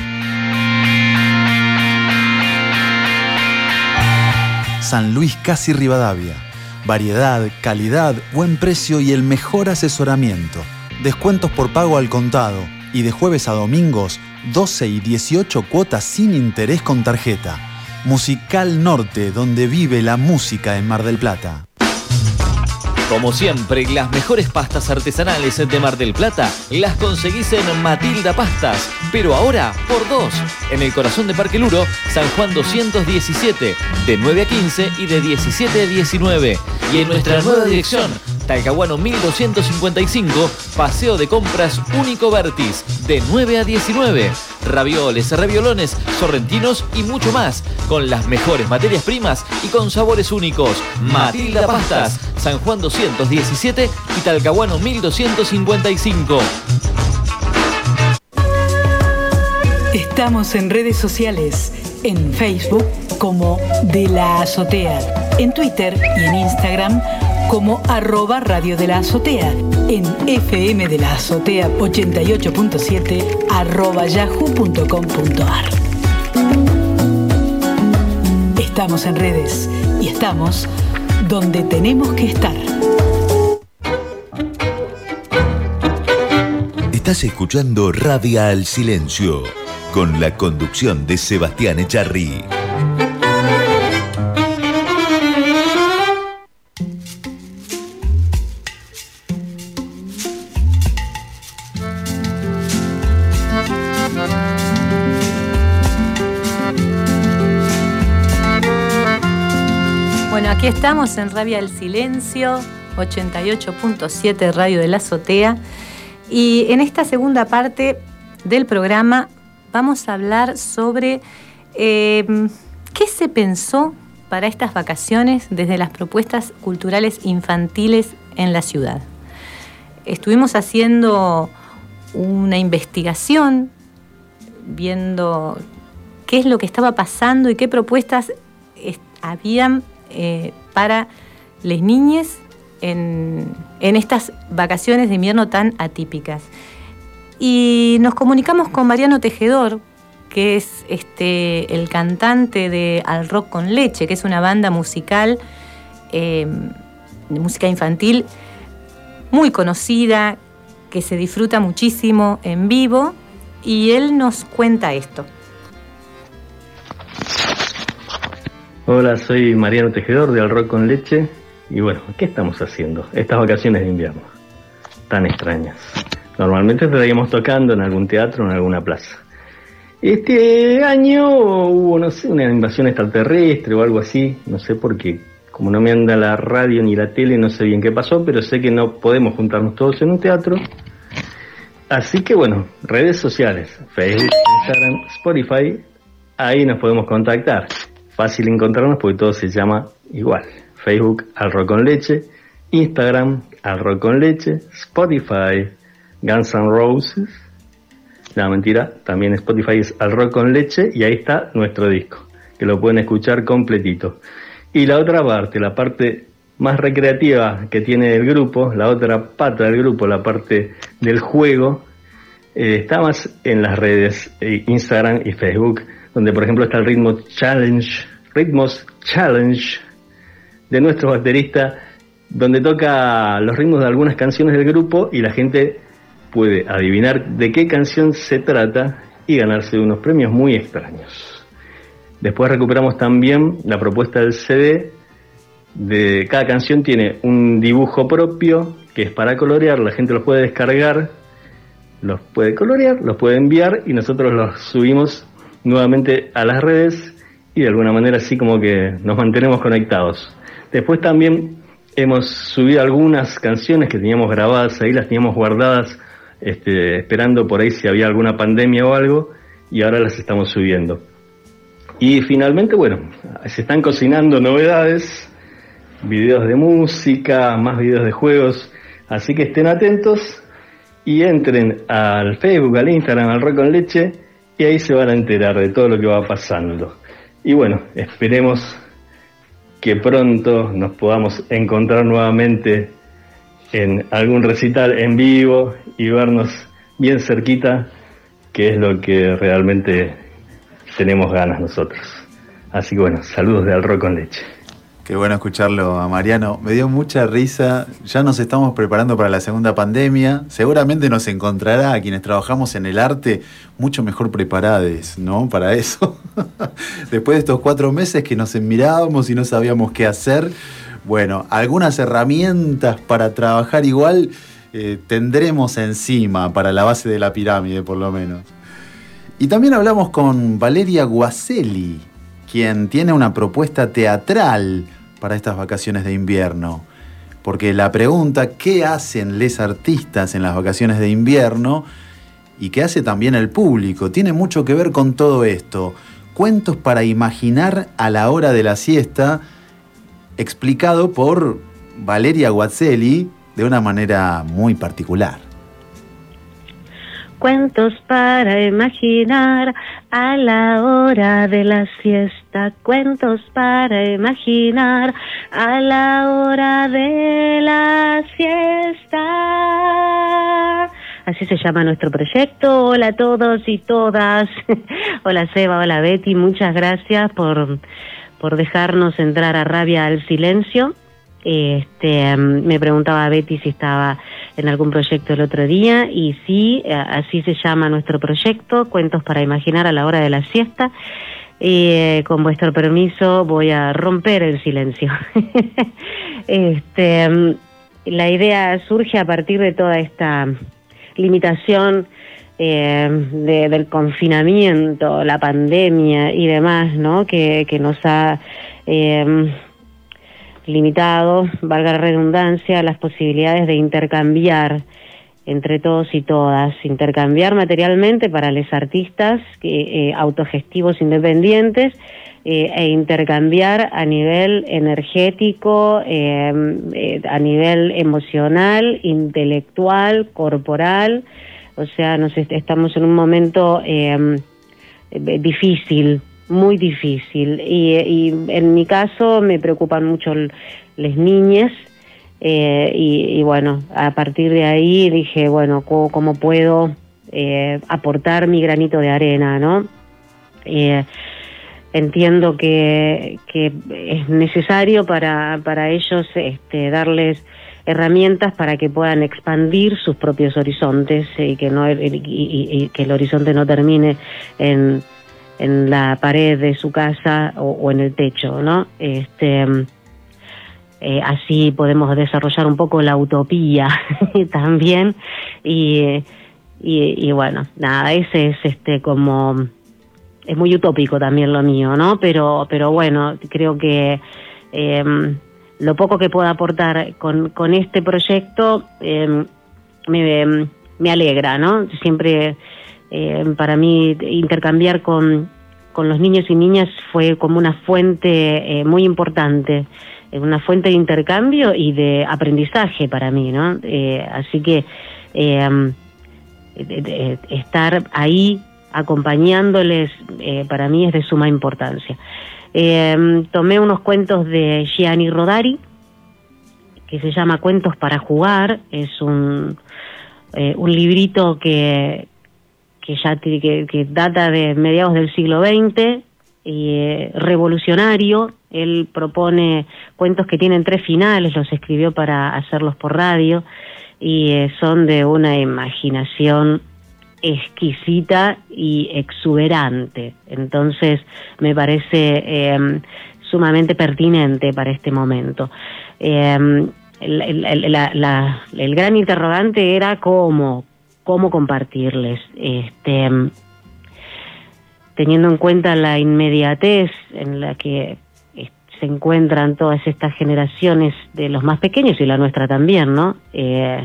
San Luis Casi Rivadavia. Variedad, calidad, buen precio y el mejor asesoramiento. Descuentos por pago al contado. Y de jueves a domingos, doce y dieciocho cuotas sin interés con tarjeta. Musical Norte, donde vive la música en Mar del Plata. Como siempre, las mejores pastas artesanales de Mar del Plata las conseguís en Matilda Pastas, pero ahora por dos, en el corazón de Parque Luro, San Juan doscientos diecisiete, de nueve a quince y de diecisiete a diecinueve. Y en nuestra nueva dirección, Talcahuano mil doscientos cincuenta y cinco, Paseo de Compras Único Vertis, de nueve a diecinueve. Ravioles, reviolones, sorrentinos y mucho más, con las mejores materias primas y con sabores únicos. Matilda Pastas, San Juan doscientos diecisiete y Talcahuano mil doscientos cincuenta y cinco. Estamos en redes sociales, en Facebook como De la Azotea, en Twitter y en Instagram como arroba Radio de la Azotea, en F M de la Azotea ochenta y ocho punto siete arroba yahoo punto com punto ar. Estamos en redes y estamos donde tenemos que estar. Estás escuchando Rabia al Silencio, con la conducción de Sebastián Echarri. Bueno, aquí estamos en Rabia al Silencio, ochenta y ocho punto siete Radio de la Azotea. Y en esta segunda parte del programa vamos a hablar sobre eh, qué se pensó para estas vacaciones desde las propuestas culturales infantiles en la ciudad. Estuvimos haciendo una investigación, viendo qué es lo que estaba pasando y qué propuestas est- habían eh, para las niñas en, en estas vacaciones de invierno tan atípicas. Y nos comunicamos con Mariano Tejedor, que es este, el cantante de Al Rock con Leche, que es una banda musical, eh, de música infantil, muy conocida, que se disfruta muchísimo en vivo, y él nos cuenta esto. Hola, soy Mariano Tejedor de Al Rock con Leche, y bueno, ¿qué estamos haciendo estas vacaciones de invierno tan extrañas? Normalmente estaríamos tocando en algún teatro o en alguna plaza. Este año hubo, no sé, una invasión extraterrestre o algo así, no sé por qué como no me anda la radio ni la tele, no sé bien qué pasó, pero sé que no podemos juntarnos todos en un teatro. Así que bueno, redes sociales, Facebook, Instagram, Spotify, ahí nos podemos contactar. Fácil encontrarnos porque todo se llama igual. Facebook, Al Rock con Leche, Instagram, Al Rock con Leche, Spotify, Guns N' Roses. No, mentira, también Spotify es Al Rock con Leche y ahí está nuestro disco, que lo pueden escuchar completito. Y la otra parte, la parte más recreativa que tiene el grupo, la otra pata del grupo, la parte del juego, eh, está más en las redes eh, Instagram y Facebook, donde por ejemplo está el ritmo challenge, ritmos challenge de nuestro baterista, donde toca los ritmos de algunas canciones del grupo y la gente puede adivinar de qué canción se trata y ganarse unos premios muy extraños. Después recuperamos también la propuesta del C D. De cada canción tiene un dibujo propio que es para colorear, la gente los puede descargar, los puede colorear, los puede enviar y nosotros los subimos nuevamente a las redes y de alguna manera así como que nos mantenemos conectados. Después también hemos subido algunas canciones que teníamos grabadas ahí, las teníamos guardadas este, esperando por ahí si había alguna pandemia o algo y ahora las estamos subiendo. Y finalmente, bueno, se están cocinando novedades, videos de música, más videos de juegos, así que estén atentos y entren al Facebook, al Instagram, al Rock con Leche y ahí se van a enterar de todo lo que va pasando. Y bueno, esperemos que pronto nos podamos encontrar nuevamente en algún recital en vivo y vernos bien cerquita, que es lo que realmente tenemos ganas nosotros. Así que bueno, saludos de Al Rock con Leche. Qué bueno escucharlo a Mariano. Me dio mucha risa. Ya nos estamos preparando para la segunda pandemia. Seguramente nos encontrará a quienes trabajamos en el arte mucho mejor preparados, ¿no? Para eso. Después de estos cuatro meses que nos mirábamos y no sabíamos qué hacer, bueno, algunas herramientas para trabajar igual eh, tendremos encima para la base de la pirámide, por lo menos. Y también hablamos con Valeria Guaselli, quien tiene una propuesta teatral para estas vacaciones de invierno. Porque la pregunta, ¿qué hacen les artistas en las vacaciones de invierno? Y qué hace también el público, tiene mucho que ver con todo esto. Cuentos para imaginar a la hora de la siesta, explicado por Valeria Guaselli de una manera muy particular. Cuentos para imaginar a la hora de la siesta. Cuentos para imaginar a la hora de la siesta. Así se llama nuestro proyecto. Hola a todos y todas. Hola Seba, hola Betty. Muchas gracias por, por dejarnos entrar a Rabia al Silencio. Este, me preguntaba Betty si estaba en algún proyecto el otro día y sí, así se llama nuestro proyecto, Cuentos para imaginar a la hora de la siesta. Eh, con vuestro permiso voy a romper el silencio. este, la idea surge a partir de toda esta limitación eh, de, del confinamiento, la pandemia y demás, ¿no? Que, que nos ha eh, limitado, valga la redundancia, las posibilidades de intercambiar entre todos y todas, intercambiar materialmente para los artistas eh, autogestivos independientes eh, e intercambiar a nivel energético, eh, eh, a nivel emocional, intelectual, corporal. O sea, nos est- estamos en un momento eh, difícil, muy difícil, y, y en mi caso me preocupan mucho l- las niñas, eh, y, y bueno, a partir de ahí dije, bueno, ¿cómo, cómo puedo eh, aportar mi granito de arena, ¿no? Eh, entiendo que, que es necesario para, para ellos este, darles herramientas para que puedan expandir sus propios horizontes y que, no, y, y, y que el horizonte no termine en en la pared de su casa o, o en el techo, ¿no? Este, eh, así podemos desarrollar un poco la utopía también y, y, y bueno, nada, ese es este como es muy utópico también lo mío, ¿no? Pero pero bueno, creo que eh, lo poco que pueda aportar con, con este proyecto eh, me, me alegra, ¿no? Siempre eh, para mí intercambiar con, con los niños y niñas fue como una fuente eh, muy importante, una fuente de intercambio y de aprendizaje para mí, ¿no? Eh, así que eh, de, de, estar ahí acompañándoles eh, para mí es de suma importancia. Eh, tomé unos cuentos de Gianni Rodari que se llama Cuentos para jugar. Es un eh, un librito que que ya que, que data de mediados del siglo veinte y eh, revolucionario. Él propone cuentos que tienen tres finales, los escribió para hacerlos por radio y eh, son de una imaginación exquisita y exuberante. Entonces me parece eh, sumamente pertinente para este momento. Eh, el, el, la, la, el gran interrogante era cómo, cómo compartirles, este, teniendo en cuenta la inmediatez en la que se encuentran todas estas generaciones de los más pequeños y la nuestra también, ¿no? Eh,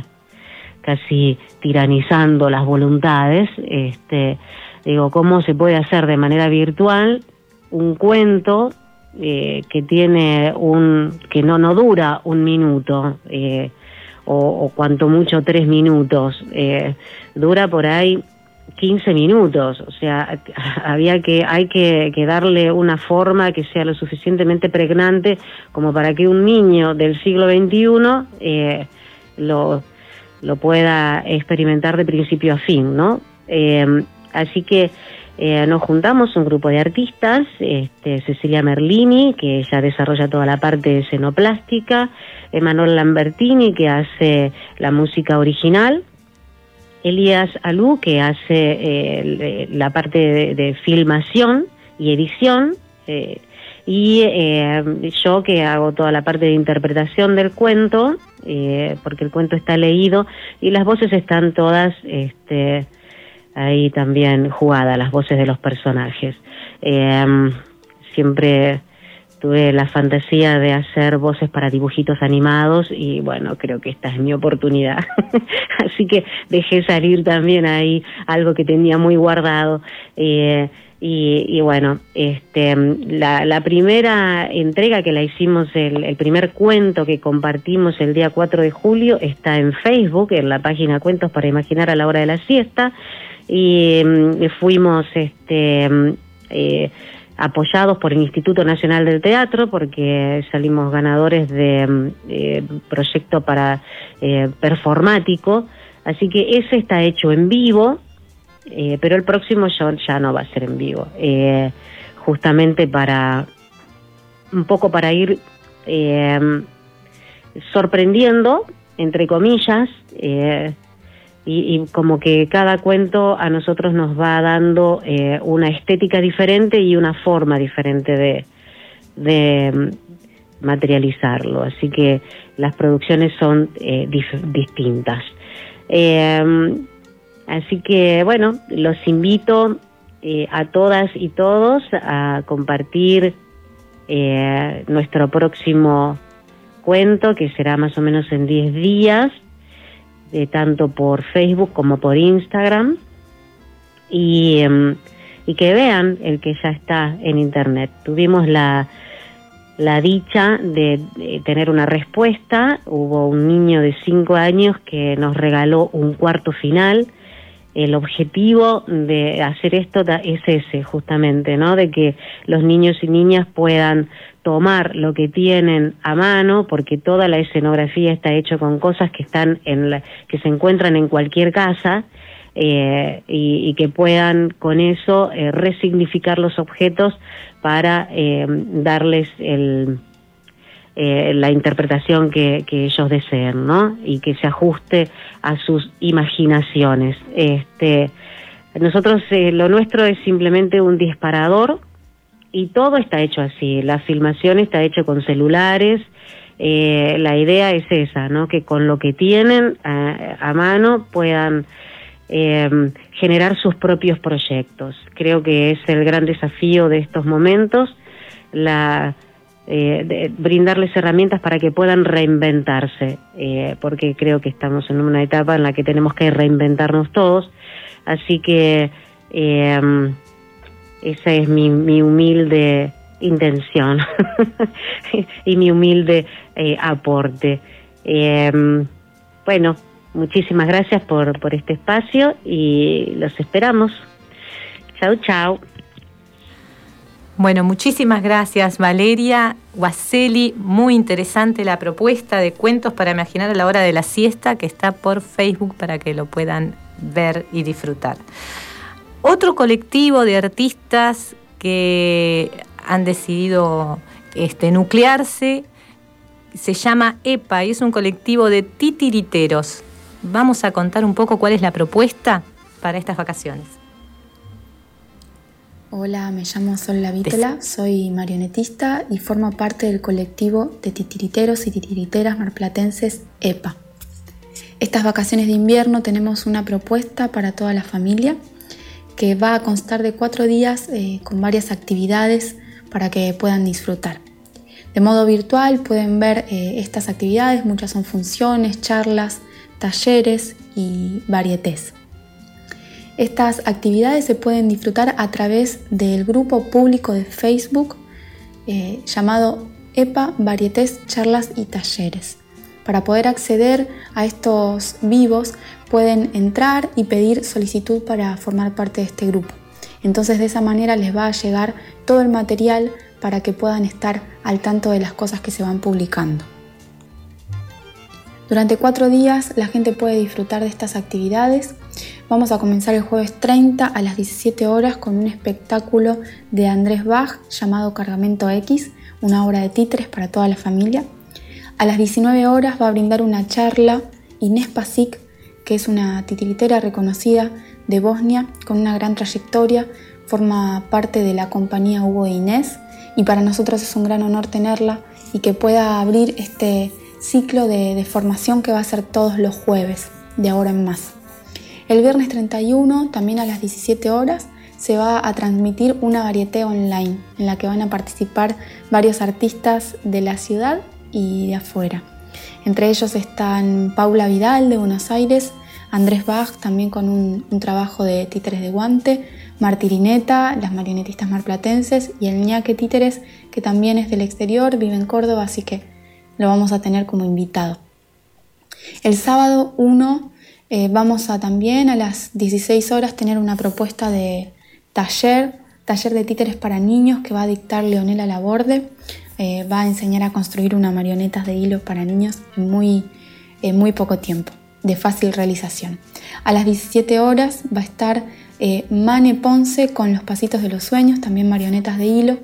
casi tiranizando las voluntades, este, digo, ¿cómo se puede hacer de manera virtual un cuento eh, que tiene un, que no, no dura un minuto, eh, o, o cuanto mucho tres minutos, eh, dura por ahí quince minutos, o sea, había que, hay que, que darle una forma que sea lo suficientemente pregnante como para que un niño del siglo veintiuno eh, lo, lo pueda experimentar de principio a fin, ¿no? Eh, así que eh, nos juntamos un grupo de artistas, este, Cecilia Merlini, que ella desarrolla toda la parte de escenoplástica, Emanuel Lambertini, que hace la música original, Elías Alú, que hace eh, la parte de, de filmación y edición, eh, y eh, yo que hago toda la parte de interpretación del cuento, eh, porque el cuento está leído y las voces están todas este, ahí también jugadas, las voces de los personajes. Eh, siempre tuve la fantasía de hacer voces para dibujitos animados y bueno, creo que esta es mi oportunidad. Así que dejé salir también ahí algo que tenía muy guardado. Eh, y, y bueno, este, la, la primera entrega que la hicimos, el, el primer cuento que compartimos el día cuatro de julio está en Facebook, en la página Cuentos para Imaginar a la Hora de la Siesta, y eh, fuimos este eh, apoyados por el Instituto Nacional del Teatro, porque salimos ganadores de eh, proyecto para eh, performático, así que ese está hecho en vivo, eh, pero el próximo ya, ya no va a ser en vivo, eh, justamente para un poco para ir eh, sorprendiendo, entre comillas, eh, Y, y como que cada cuento a nosotros nos va dando eh, una estética diferente y una forma diferente de, de materializarlo. Así que las producciones son eh, dif- distintas. Eh, así que, bueno, los invito eh, a todas y todos a compartir eh, nuestro próximo cuento, que será más o menos en diez días, de tanto por Facebook como por Instagram, y, um, y que vean el que ya está en internet. Tuvimos la, la dicha de, de tener una respuesta. Hubo un niño de cinco años que nos regaló un cuarto final. El objetivo de hacer esto es ese, justamente, ¿no? De que los niños y niñas puedan tomar lo que tienen a mano, porque toda la escenografía está hecha con cosas que están en la, que se encuentran en cualquier casa, eh, y, y que puedan con eso eh, resignificar los objetos para eh, darles el Eh, la interpretación que, que ellos deseen, ¿no? Y que se ajuste a sus imaginaciones. Este, nosotros eh, lo nuestro es simplemente un disparador y todo está hecho así. La filmación está hecha con celulares. Eh, la idea es esa, ¿no? Que con lo que tienen a, a mano puedan eh, generar sus propios proyectos. Creo que es el gran desafío de estos momentos. La eh, de brindarles herramientas para que puedan reinventarse, eh, porque creo que estamos en una etapa en la que tenemos que reinventarnos todos, así que eh, esa es mi, mi humilde intención y mi humilde eh, aporte. Eh, bueno, muchísimas gracias por, por este espacio y los esperamos. Chau, chau. Bueno, muchísimas gracias, Valeria Guaseli. Muy interesante la propuesta de Cuentos para Imaginar a la Hora de la Siesta, que está por Facebook para que lo puedan ver y disfrutar. Otro colectivo de artistas que han decidido este, nuclearse se llama EPA y es un colectivo de titiriteros. Vamos a contar un poco cuál es la propuesta para estas vacaciones. Hola, me llamo Sol La Vítola, soy marionetista y formo parte del colectivo de titiriteros y titiriteras marplatenses EPA. Estas vacaciones de invierno tenemos una propuesta para toda la familia que va a constar de cuatro días eh, con varias actividades para que puedan disfrutar. De modo virtual pueden ver eh, estas actividades, muchas son funciones, charlas, talleres y varietés. Estas actividades se pueden disfrutar a través del grupo público de Facebook eh, llamado EPA Varietés, Charlas y Talleres. Para poder acceder a estos vivos pueden entrar y pedir solicitud para formar parte de este grupo. Entonces de esa manera les va a llegar todo el material para que puedan estar al tanto de las cosas que se van publicando. Durante cuatro días la gente puede disfrutar de estas actividades. Vamos a comenzar el jueves treinta a las diecisiete horas con un espectáculo de Andrés Bach llamado Cargamento X, una obra de títeres para toda la familia. A las diecinueve horas va a brindar una charla Inés Pasic, que es una titiritera reconocida de Bosnia con una gran trayectoria, forma parte de la compañía Hugo e Inés y para nosotros es un gran honor tenerla y que pueda abrir este ciclo de, de formación que va a ser todos los jueves de ahora en más. El viernes treinta y uno, también a las diecisiete horas, se va a transmitir una varieté online en la que van a participar varios artistas de la ciudad y de afuera. Entre ellos están Paula Vidal de Buenos Aires, Andrés Bach también con un, un trabajo de títeres de guante, Martirineta, las marionetistas marplatenses y el ñaque títeres que también es del exterior, vive en Córdoba, así que lo vamos a tener como invitado. El sábado uno eh, vamos a también a las dieciséis horas tener una propuesta de taller, taller de títeres para niños que va a dictar Leonela Laborde. Eh, va a enseñar a construir una marioneta de hilo para niños en muy, en muy poco tiempo, de fácil realización. A las diecisiete horas va a estar eh, Mane Ponce con Los Pasitos de los Sueños, también marionetas de hilo.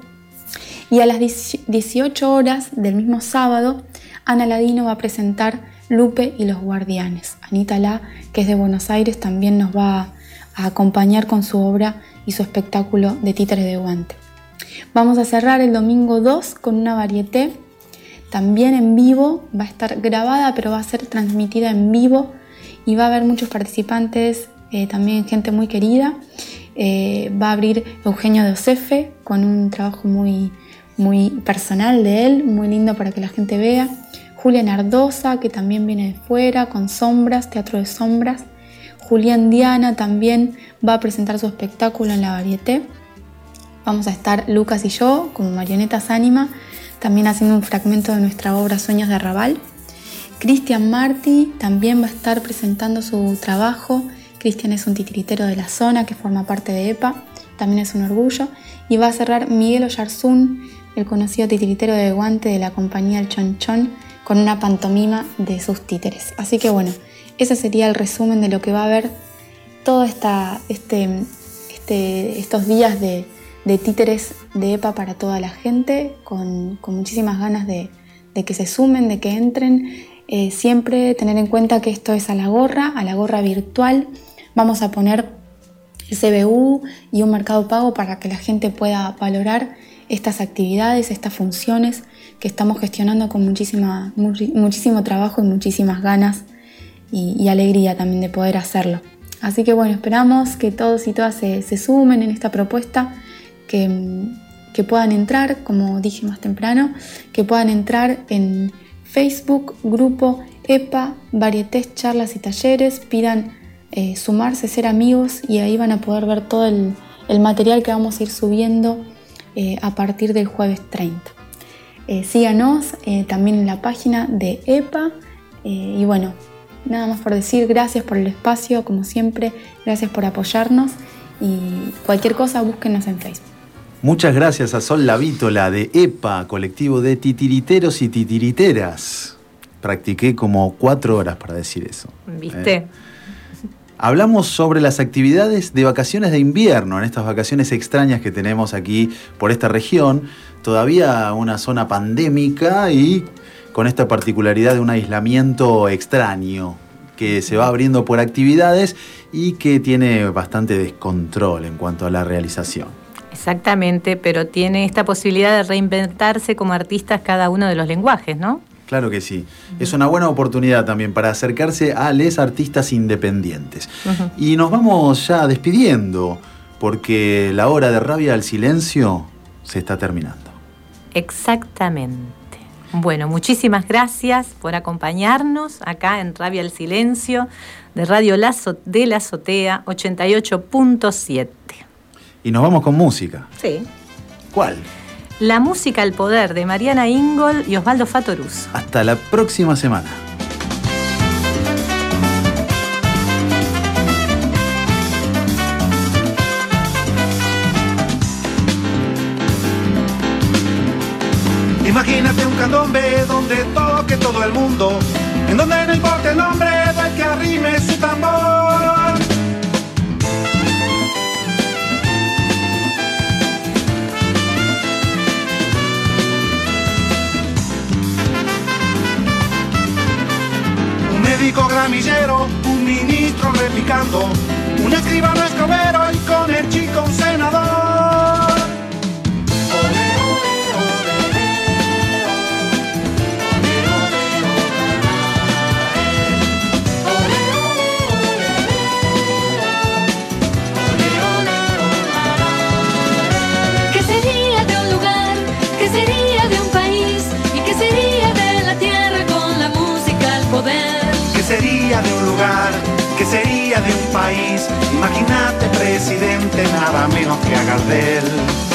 Y a las dieciocho horas del mismo sábado, Ana Ladino va a presentar Lupe y los Guardianes. Anita La, que es de Buenos Aires, también nos va a acompañar con su obra y su espectáculo de títeres de guante. Vamos a cerrar el domingo dos con una varieté, también en vivo, va a estar grabada pero va a ser transmitida en vivo y va a haber muchos participantes, eh, también gente muy querida. Eh, va a abrir Eugenio de Osefe con un trabajo muy, muy personal de él, muy lindo para que la gente vea. Julia Nardosa, que también viene de fuera, con Sombras, Teatro de Sombras. Julián Diana también va a presentar su espectáculo en la varieté. Vamos a estar Lucas y yo como marionetas ánima, también haciendo un fragmento de nuestra obra Sueños de Arrabal. Cristian Martí también va a estar presentando su trabajo. Cristian es un titiritero de la zona que forma parte de EPA, también es un orgullo. Y va a cerrar Miguel Oyarzún, el conocido titiritero de guante de la compañía El Chon Chon, con una pantomima de sus títeres. Así que bueno, ese sería el resumen de lo que va a haber todo esta, este, este, estos días de de títeres de EPA para toda la gente, con, con muchísimas ganas de, de que se sumen, de que entren. Eh, siempre tener en cuenta que esto es a la gorra, a la gorra virtual. Vamos a poner el C B U y un mercado pago para que la gente pueda valorar estas actividades, estas funciones que estamos gestionando con muchísima, muchísimo trabajo y muchísimas ganas y, y alegría también de poder hacerlo. Así que bueno, esperamos que todos y todas se, se sumen en esta propuesta, que, que puedan entrar, como dije más temprano, que puedan entrar en Facebook, grupo E P A, Varietés, Charlas y Talleres, pidan eh, sumarse, ser amigos, y ahí van a poder ver todo el, el material que vamos a ir subiendo eh, a partir del jueves treinta. Eh, síganos eh, también en la página de E P A eh, y bueno, nada más por decir, gracias por el espacio, como siempre, gracias por apoyarnos y cualquier cosa búsquenos en Facebook. Muchas gracias a Sol La Vítola de E P A, colectivo de titiriteros y titiriteras. Practiqué como cuatro horas para decir eso. ¿Viste? Eh. Hablamos sobre las actividades de vacaciones de invierno, en estas vacaciones extrañas que tenemos aquí por esta región. Todavía una zona pandémica y con esta particularidad de un aislamiento extraño que se va abriendo por actividades y que tiene bastante descontrol en cuanto a la realización. Exactamente, pero tiene esta posibilidad de reinventarse como artistas cada uno de los lenguajes, ¿no? Claro que sí. Es una buena oportunidad también para acercarse a les artistas independientes. Uh-huh. Y nos vamos ya despidiendo porque la hora de Rabia al Silencio se está terminando. Exactamente. Bueno, muchísimas gracias por acompañarnos acá en Rabia al Silencio de Radio La So- de la Azotea ochenta y ocho punto siete. Y nos vamos con música. Sí. ¿Cuál? La música al poder de Mariana Ingol y Osvaldo Fatoruz. Hasta la próxima semana. Imagínate un candombe donde toque todo el mundo, en donde no importa el nombre del que arrime su tambor. Un médico gramillero, un ministro replicando, un escribano escobero y con el chico un senador. ¿Qué sería de un lugar? ¿Qué sería de un país? Imagínate, presidente, nada menos que a Gardel.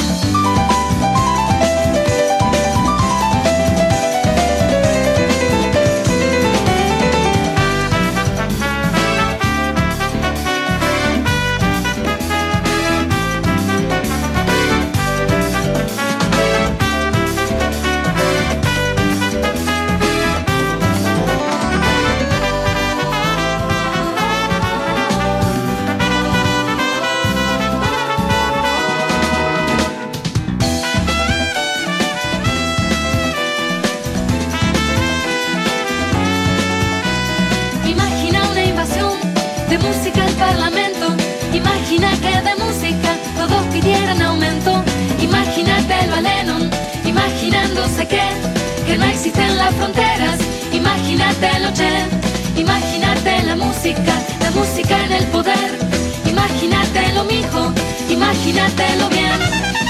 Imagina que de música todos pidieran aumento. Imagínatelo a Lennon, imaginándose que, que no existen las fronteras. Imagínatelo Che, imagínate la música, la música en el poder. Imagínatelo mijo, imagínatelo bien.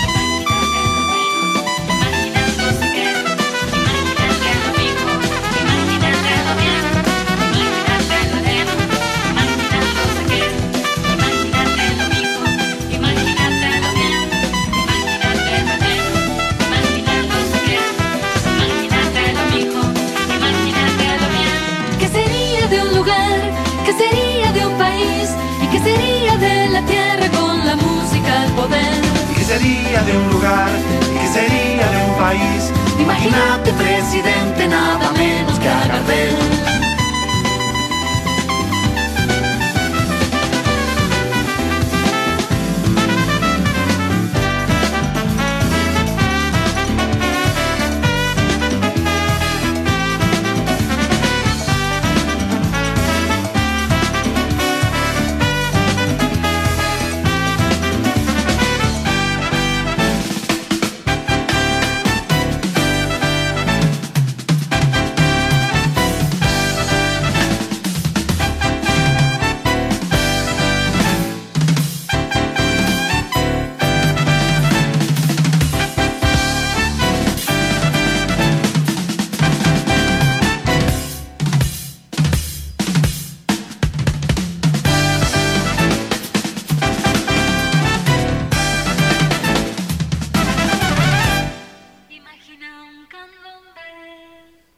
¿Qué sería de un lugar? ¿Qué sería de un país? Imagínate, presidente, nada menos que a Gardel.